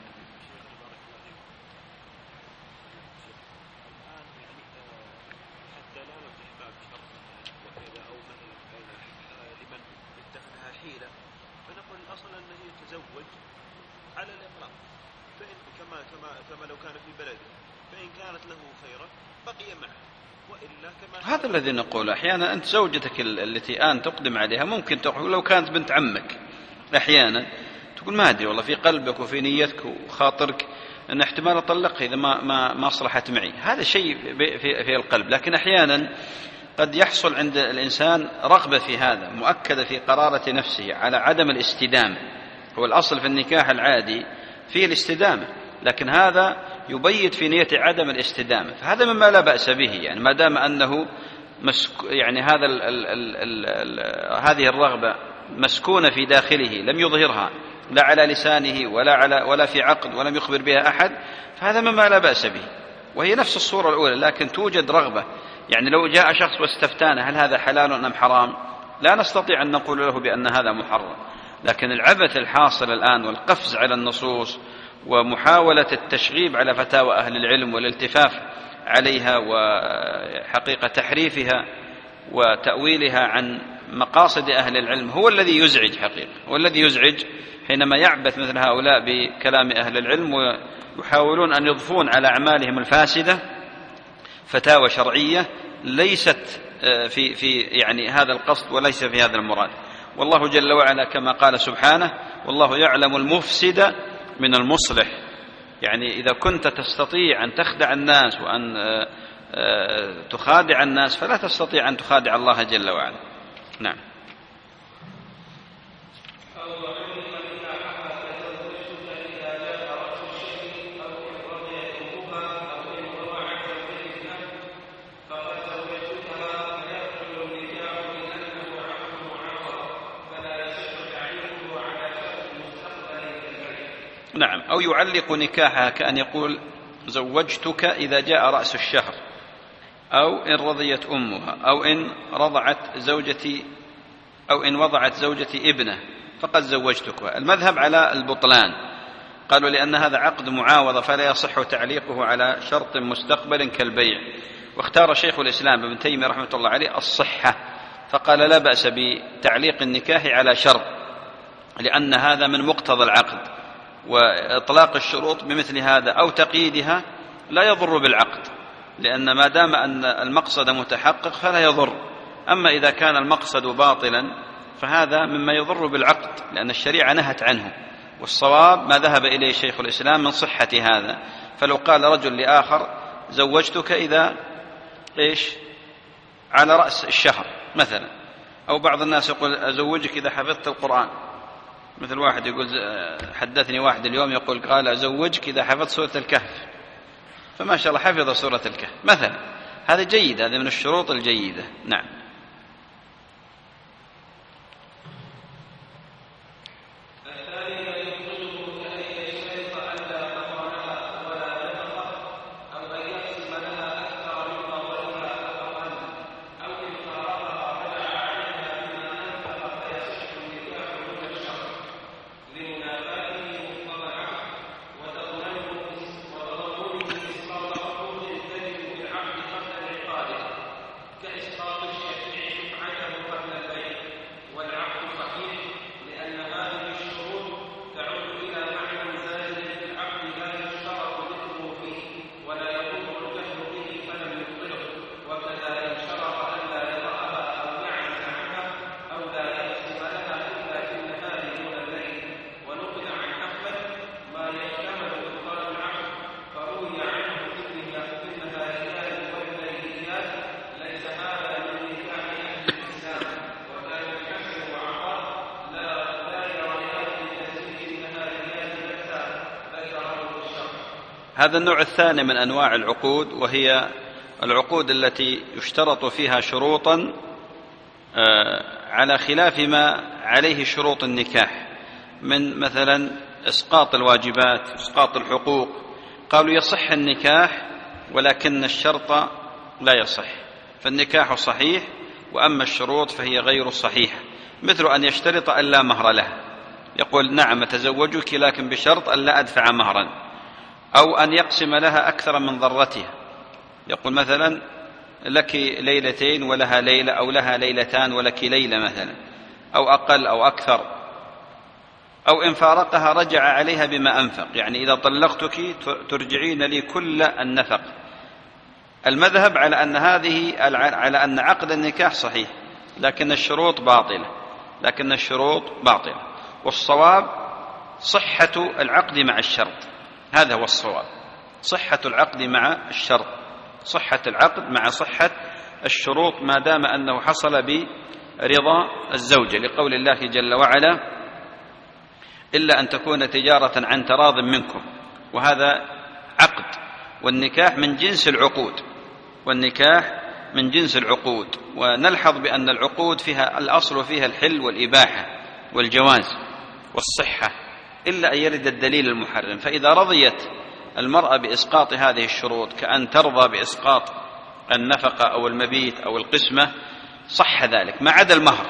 هذا الذي نقول. أحيانا أنت زوجتك التي الآن تقدم عليها ممكن تقول لو كانت بنت عمك، أحيانا تقول ما أدري والله في قلبك وفي نيتك وخاطرك أن احتمال أطلقها إذا ما ما ما أصلحت معي، هذا شيء في في القلب. لكن أحيانا قد يحصل عند الإنسان رغبة في هذا مؤكدة في قرارة نفسه على عدم الاستدامة. هو الأصل في النكاح العادي فيه الاستدامة، لكن هذا يبيت في نية عدم الاستدامة، فهذا مما لا بأس به، يعني ما دام أنه مسك يعني هذا ال ال ال ال ال هذه الرغبة مسكونة في داخله لم يظهرها لا على لسانه ولا على ولا في عقد ولم يخبر بها أحد، فهذا مما لا بأس به، وهي نفس الصورة الأولى. لكن توجد رغبة، يعني لو جاء شخص واستفتانا هل هذا حلال أم حرام، لا نستطيع أن نقول له بأن هذا محرم. لكن العبث الحاصل الآن والقفز على النصوص ومحاولة التشغيب على فتاوى أهل العلم والالتفاف عليها وحقيقة تحريفها وتأويلها عن مقاصد أهل العلم هو الذي يزعج، حقيقة هو الذي يزعج حينما يعبث مثل هؤلاء بكلام أهل العلم ويحاولون أن يضفون على أعمالهم الفاسدة فتاوى شرعية ليست في في يعني هذا القصد وليس في هذا المراد. والله جل وعلا كما قال سبحانه: والله يعلم المفسد من المصلح. يعني إذا كنت تستطيع أن تخدع الناس وأن تخادع الناس فلا تستطيع أن تخادع الله جل وعلا. نعم. نعم. أو يعلق نكاحها كأن يقول زوجتك إذا جاء رأس الشهر، أو إن رضيت أمها، أو إن رضعت زوجتي أو إن وضعت زوجتي ابنه فقد زوجتك. المذهب على البطلان، قالوا لأن هذا عقد معاوضة فلا يصح تعليقه على شرط مستقبل كالبيع. واختار شيخ الإسلام ابن تيمية رحمة الله عليه الصحة، فقال لا بأس بتعليق النكاح على شرط، لأن هذا من مقتضى العقد، وإطلاق الشروط بمثل هذا أو تقييدها لا يضر بالعقد، لأن ما دام أن المقصد متحقق فلا يضر. أما إذا كان المقصد باطلا فهذا مما يضر بالعقد، لأن الشريعة نهت عنه، والصواب ما ذهب إليه شيخ الإسلام من صحة هذا. فلو قال رجل لآخر زوجتك إذا إيش على رأس الشهر مثلا، أو بعض الناس يقول أزوجك إذا حفظت القرآن، مثل واحد يقول حدثني واحد اليوم يقول قال أزوجك إذا حفظت سورة الكهف، فما شاء الله حفظ سورة الكهف مثلا، هذا جيد، هذا من الشروط الجيدة. نعم. كإسقاط الشهادة هذا النوع الثاني من أنواع العقود، وهي العقود التي يشترط فيها شروطا على خلاف ما عليه شروط النكاح، من مثلا إسقاط الواجبات، إسقاط الحقوق. قالوا يصح النكاح ولكن الشرط لا يصح، فالنكاح صحيح وأما الشروط فهي غير صحيحة، مثل أن يشترط أن لا مهر لها، يقول نعم أتزوجك لكن بشرط أن لا أدفع مهرا، أو أن يقسم لها أكثر من ضرتها، يقول مثلا لك ليلتين ولها ليلة، أو لها ليلتان ولك ليلة مثلا، أو أقل أو أكثر، أو إن فارقها رجع عليها بما أنفق، يعني إذا طلقتك ترجعين لي كل النفق. المذهب على أن هذه على أن عقد النكاح صحيح لكن الشروط باطلة، لكن الشروط باطلة، والصواب صحة العقد مع الشرط، هذا هو الصواب، صحة العقد مع الشرط، صحة العقد مع صحة الشروط ما دام أنه حصل برضا الزوجة، لقول الله جل وعلا إلا أن تكون تجارة عن تراض منكم، وهذا عقد، والنكاح من جنس العقود، والنكاح من جنس العقود. ونلحظ بأن العقود فيها الأصل فيها الحل والإباحة والجواز والصحة، إلا أن يرد الدليل المحرم. فإذا رضيت المرأة بإسقاط هذه الشروط، كأن ترضى بإسقاط النفقة أو المبيت أو القسمة، صح ذلك ما عدا المهر،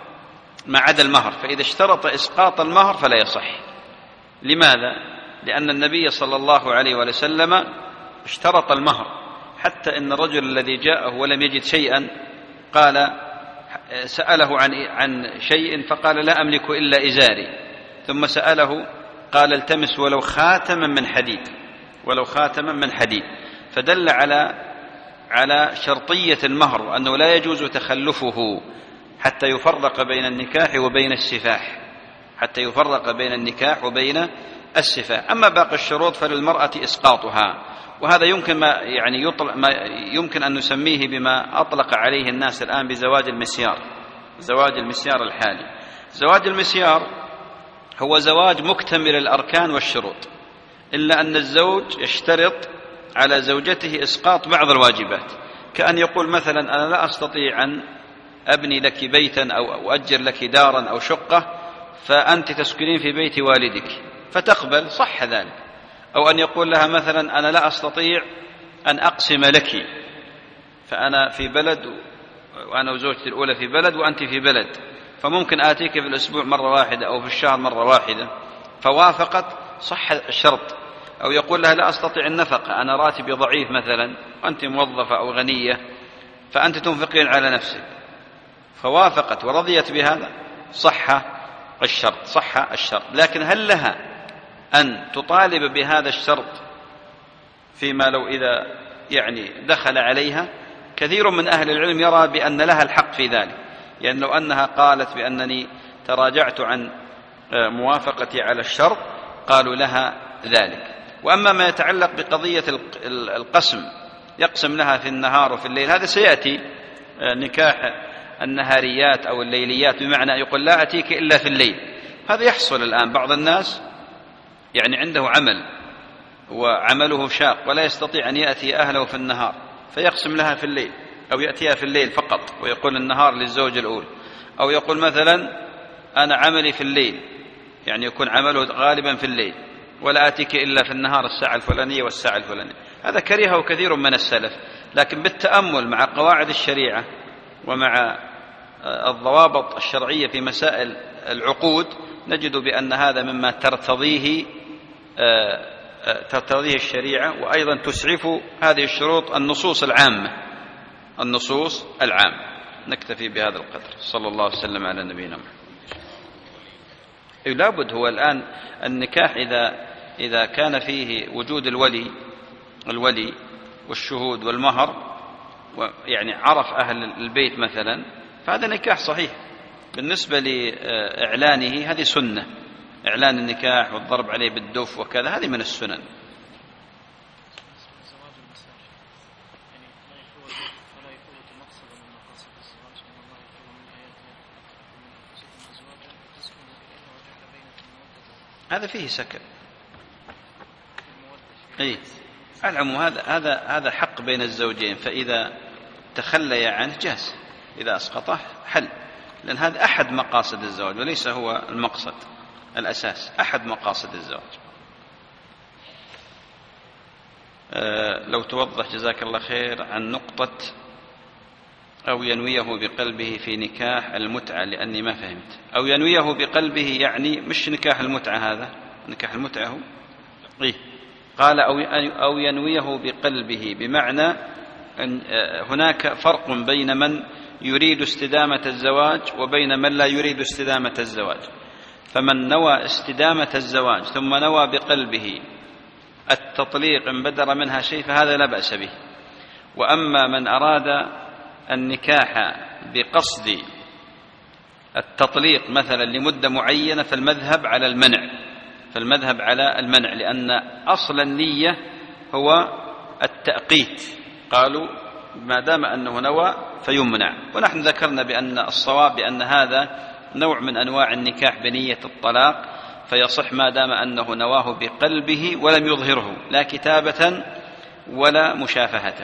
ما عدا المهر، فإذا اشترط إسقاط المهر فلا يصح. لماذا؟ لأن النبي صلى الله عليه وسلم اشترط المهر، حتى إن الرجل الذي جاءه ولم يجد شيئا قال سأله عن عن شيء فقال لا أملك إلا إزاري، ثم سأله قال التمس ولو خاتما من حديد، ولو خاتما من حديد، فدل على على شرطية المهر وأنه لا يجوز تخلفه حتى يفرق بين النكاح وبين السفاح، حتى يفرق بين النكاح وبين السفاح. أما باقي الشروط فللمرأة إسقاطها، وهذا يمكن ما يعني يطلق ما يمكن أن نسميه بما أطلق عليه الناس الآن بزواج المسيار، زواج المسيار الحالي. زواج المسيار هو زواج مكتمل الأركان والشروط، إلا أن الزوج يشترط على زوجته إسقاط بعض الواجبات، كأن يقول مثلا أنا لا أستطيع أن أبني لك بيتا أو أؤجر لك دارا أو شقة فأنت تسكنين في بيت والدك، فتقبل، صح ذلك. أو أن يقول لها مثلا أنا لا أستطيع أن أقسم لك، فأنا في بلد وأنا وزوجتي الأولى في بلد وأنت في بلد، فممكن آتيك في الأسبوع مرة واحدة أو في الشهر مرة واحدة، فوافقت، صح الشرط. أو يقول لها لا أستطيع النفقة، أنا راتبي ضعيف مثلا وأنت موظفة أو غنية فأنت تنفقين على نفسك، فوافقت ورضيت بهذا، صح الشرط، صح الشرط. لكن هل لها أن تطالب بهذا الشرط فيما لو إذا يعني دخل عليها؟ كثير من أهل العلم يرى بأن لها الحق في ذلك، لأن يعني لو أنها قالت بأنني تراجعت عن موافقتي على الشرط قالوا لها ذلك. وأما ما يتعلق بقضية القسم، يقسم لها في النهار وفي الليل، هذا سيأتي نكاح النهاريات أو الليليات، بمعنى يقول لا أتيك إلا في الليل. هذا يحصل الآن، بعض الناس يعني عنده عمل وعمله شاق ولا يستطيع أن يأتي أهله في النهار، فيقسم لها في الليل، أو يأتيها في الليل فقط ويقول النهار للزوج الأول. أو يقول مثلا أنا عملي في الليل، يعني يكون عمله غالبا في الليل، ولا آتيك إلا في النهار الساعة الفلانية والساعة الفلانية. هذا كرهه كثير من السلف، لكن بالتأمل مع قواعد الشريعة ومع الضوابط الشرعية في مسائل العقود نجد بأن هذا مما ترتضيه ترتضيه الشريعة، وأيضا تسعف هذه الشروط النصوص العامة، النصوص العامة. نكتفي بهذا القدر. صلى الله وسلم على نبينا محمد. لابد هو الآن النكاح إذا إذا كان فيه وجود الولي الولي والشهود والمهر، يعني عرف أهل البيت مثلا، فهذا نكاح صحيح. بالنسبة لإعلانه هذه سنة، إعلان النكاح والضرب عليه بالدف وكذا، هذه من السنن. هذا فيه سكن، إيه العموم هذا هذا هذا حق بين الزوجين، فإذا تخلي عنه جاز، إذا أسقطه حل، لأن هذا أحد مقاصد الزواج وليس هو المقصد الأساس، أحد مقاصد الزواج. أه لو توضح جزاك الله خير عن نقطة أو ينويه بقلبه في نكاح المتعة، لأني ما فهمت. أو ينويه بقلبه يعني مش نكاح المتعة، هذا نكاح المتعة هو إيه؟ قال أو ينويه بقلبه، بمعنى أن هناك فرق بين من يريد استدامة الزواج وبين من لا يريد استدامة الزواج. فمن نوى استدامة الزواج ثم نوى بقلبه التطليق إن بدر منها شيء فهذا لا بأس به. وأما من أراد النكاح بقصد التطليق مثلا لمدة معينة فالمذهب على المنع، فالمذهب على المنع لأن أصل النية هو التأقيت، قالوا ما دام أنه نوى فيمنع. ونحن ذكرنا بأن الصواب بأن هذا نوع من أنواع النكاح بنية الطلاق، فيصح ما دام أنه نواه بقلبه ولم يظهره لا كتابة ولا مشافهة.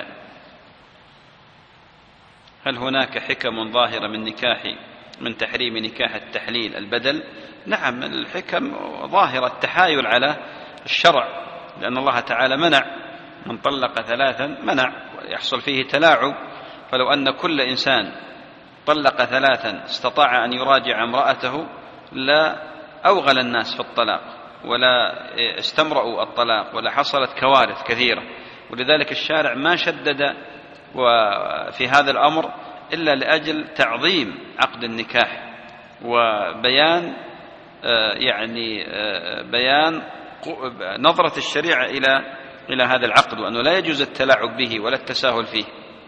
هل هناك حكم ظاهرة من نكاح من تحريم نكاح التحليل البدل؟ نعم، الحكم ظاهرة التحايل على الشرع، لأن الله تعالى منع من طلق ثلاثا، منع يحصل فيه تلاعب. فلو أن كل إنسان طلق ثلاثا استطاع أن يراجع امرأته لا أوغل الناس في الطلاق ولا استمرأوا الطلاق ولا حصلت كوارث كثيرة. ولذلك الشارع ما شدد في هذا الأمر إلا لأجل تعظيم عقد النكاح وبيان يعني بيان نظرة الشريعة إلى إلى هذا العقد، وأنه لا يجوز التلاعب به ولا التساهل فيه.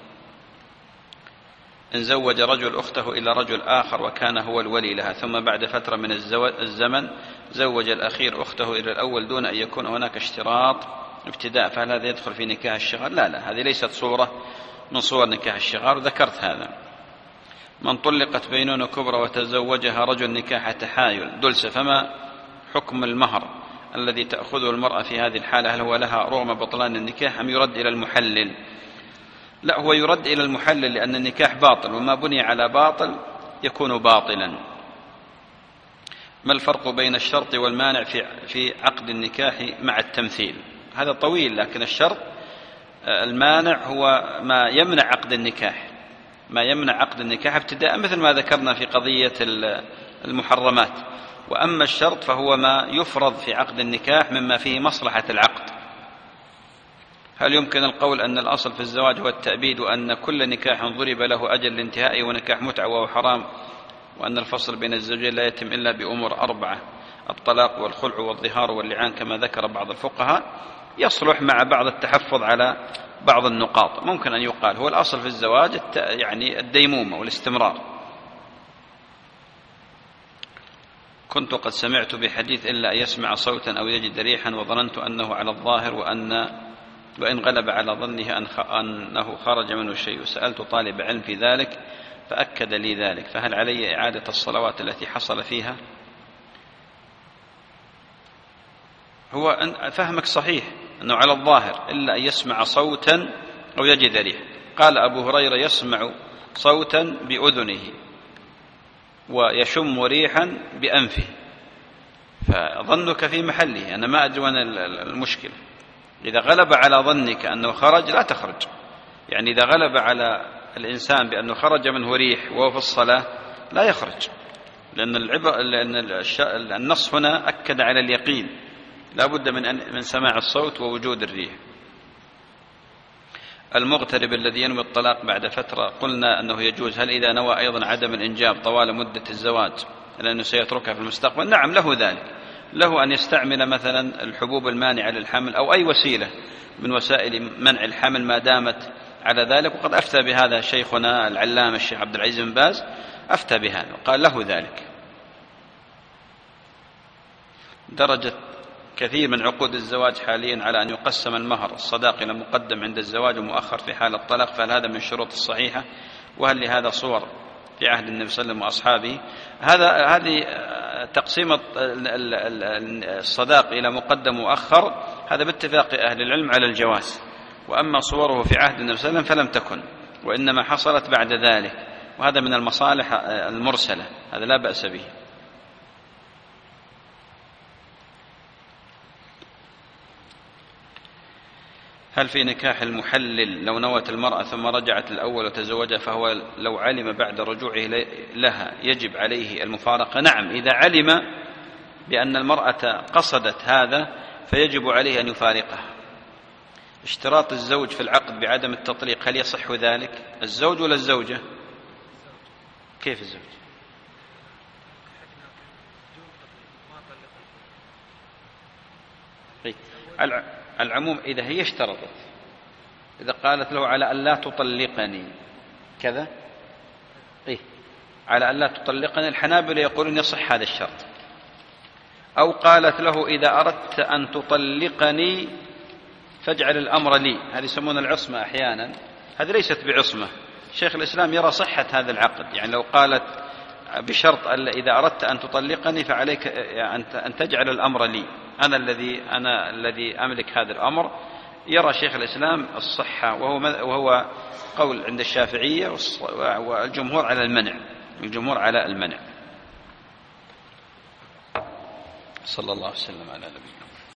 إن زوج رجل أخته إلى رجل آخر وكان هو الولي لها، ثم بعد فترة من الزمن زوج الأخير أخته إلى الأول دون أن يكون هناك اشتراط ابتداء، فهل هذا يدخل في نكاح الشغار؟ لا لا، هذه ليست صورة من صور نكاح الشغار، وذكرت هذا. من طلقت بينونة كبرى وتزوجها رجل نكاح تحايل دلسة، فما حكم المهر الذي تأخذه المرأة في هذه الحالة؟ هل هو لها رغم بطلان النكاح أم يرد إلى المحلل؟ لا، هو يرد إلى المحلل، لأن النكاح باطل، وما بني على باطل يكون باطلا. ما الفرق بين الشرط والمانع في في عقد النكاح مع التمثيل؟ هذا طويل، لكن الشرط المانع هو ما يمنع عقد النكاح، ما يمنع عقد النكاح ابتداء، مثل ما ذكرنا في قضية المحرمات. وأما الشرط فهو ما يفرض في عقد النكاح مما فيه مصلحة العقد. هل يمكن القول أن الأصل في الزواج هو التأبيد، وأن كل نكاح ضرب له أجل لانتهائه ونكاح متعة وهو حرام، وأن الفصل بين الزوجين لا يتم إلا بأمور أربعة: الطلاق والخلع والظهار واللعان كما ذكر بعض الفقهاء؟ يصلح مع بعض التحفظ على بعض النقاط. ممكن أن يقال هو الأصل في الزواج يعني الديمومة والاستمرار. كنت قد سمعت بحديث إلا أن يسمع صوتا أو يجد ريحا، وظننت أنه على الظاهر، وأن وإن غلب على ظنه أنه خرج منه شيء. سألت طالب علم في ذلك فأكد لي ذلك، فهل علي إعادة الصلوات التي حصل فيها؟ هو فهمك صحيح أنه على الظاهر إلا أن يسمع صوتا أو يجد ريح. قال أبو هريرة: يسمع صوتا بأذنه ويشم ريحا بأنفه، فظنك في محله. أنا ما أدري وين المشكلة. إذا غلب على ظنك أنه خرج لا تخرج، يعني إذا غلب على الإنسان بأنه خرج منه ريح وهو في الصلاة لا يخرج، لأن العبر لأن النص هنا أكد على اليقين، لا بد من من سماع الصوت ووجود الريح. المغترب الذي ينوي الطلاق بعد فترة قلنا أنه يجوز، هل إذا نوى أيضا عدم الإنجاب طوال مدة الزواج لأنه سيتركها في المستقبل؟ نعم، له ذلك، له أن يستعمل مثلا الحبوب المانعة للحمل أو أي وسيلة من وسائل منع الحمل ما دامت على ذلك. وقد أفتى بهذا شيخنا العلامة الشيخ عبد العزيز بن باز، أفتى بهذا وقال له ذلك. درجة كثير من عقود الزواج حاليا على أن يقسم المهر الصداق إلى مقدم عند الزواج ومؤخر في حال الطلاق، فهل هذا من الشروط الصحيحة؟ وهل لهذا صور في عهد النبي صلى الله عليه وسلم وأصحابه. هذا هذه تقسيم الصداق إلى مقدم ومؤخر، هذا باتفاق أهل العلم على الجواز. وأما صوره في عهد النبي صلى الله عليه وسلم فلم تكن، وإنما حصلت بعد ذلك، وهذا من المصالح المرسلة، هذا لا بأس به. هل في نكاح المحلل لو نوت المرأة ثم رجعت الأول وتزوجها فهو لو علم بعد رجوعه لها يجب عليه المفارقة؟ نعم، إذا علم بأن المرأة قصدت هذا فيجب عليه أن يفارقها. اشتراط الزوج في العقد بعدم التطليق، هل يصح ذلك؟ الزوج ولا الزوجة؟ كيف الزوج؟ العموم إذا هي اشترطت، إذا قالت له على أن لا تطلقني كذا، إيه على أن لا تطلقني، الحنابلة يقولون يصح هذا الشرط. أو قالت له إذا أردت أن تطلقني فاجعل الأمر لي، هذه يسمون العصمة أحيانا، هذه ليست بعصمة. شيخ الإسلام يرى صحة هذا العقد، يعني لو قالت بشرط إذا أردت أن تطلقني فعليك أن تجعل الأمر لي، أنا الذي أنا الذي أملك هذا الأمر، يرى شيخ الإسلام الصحة، وهو وهو قول عند الشافعية والجمهور على المنع، الجمهور على المنع. صلى الله عليه وسلم على نبينا.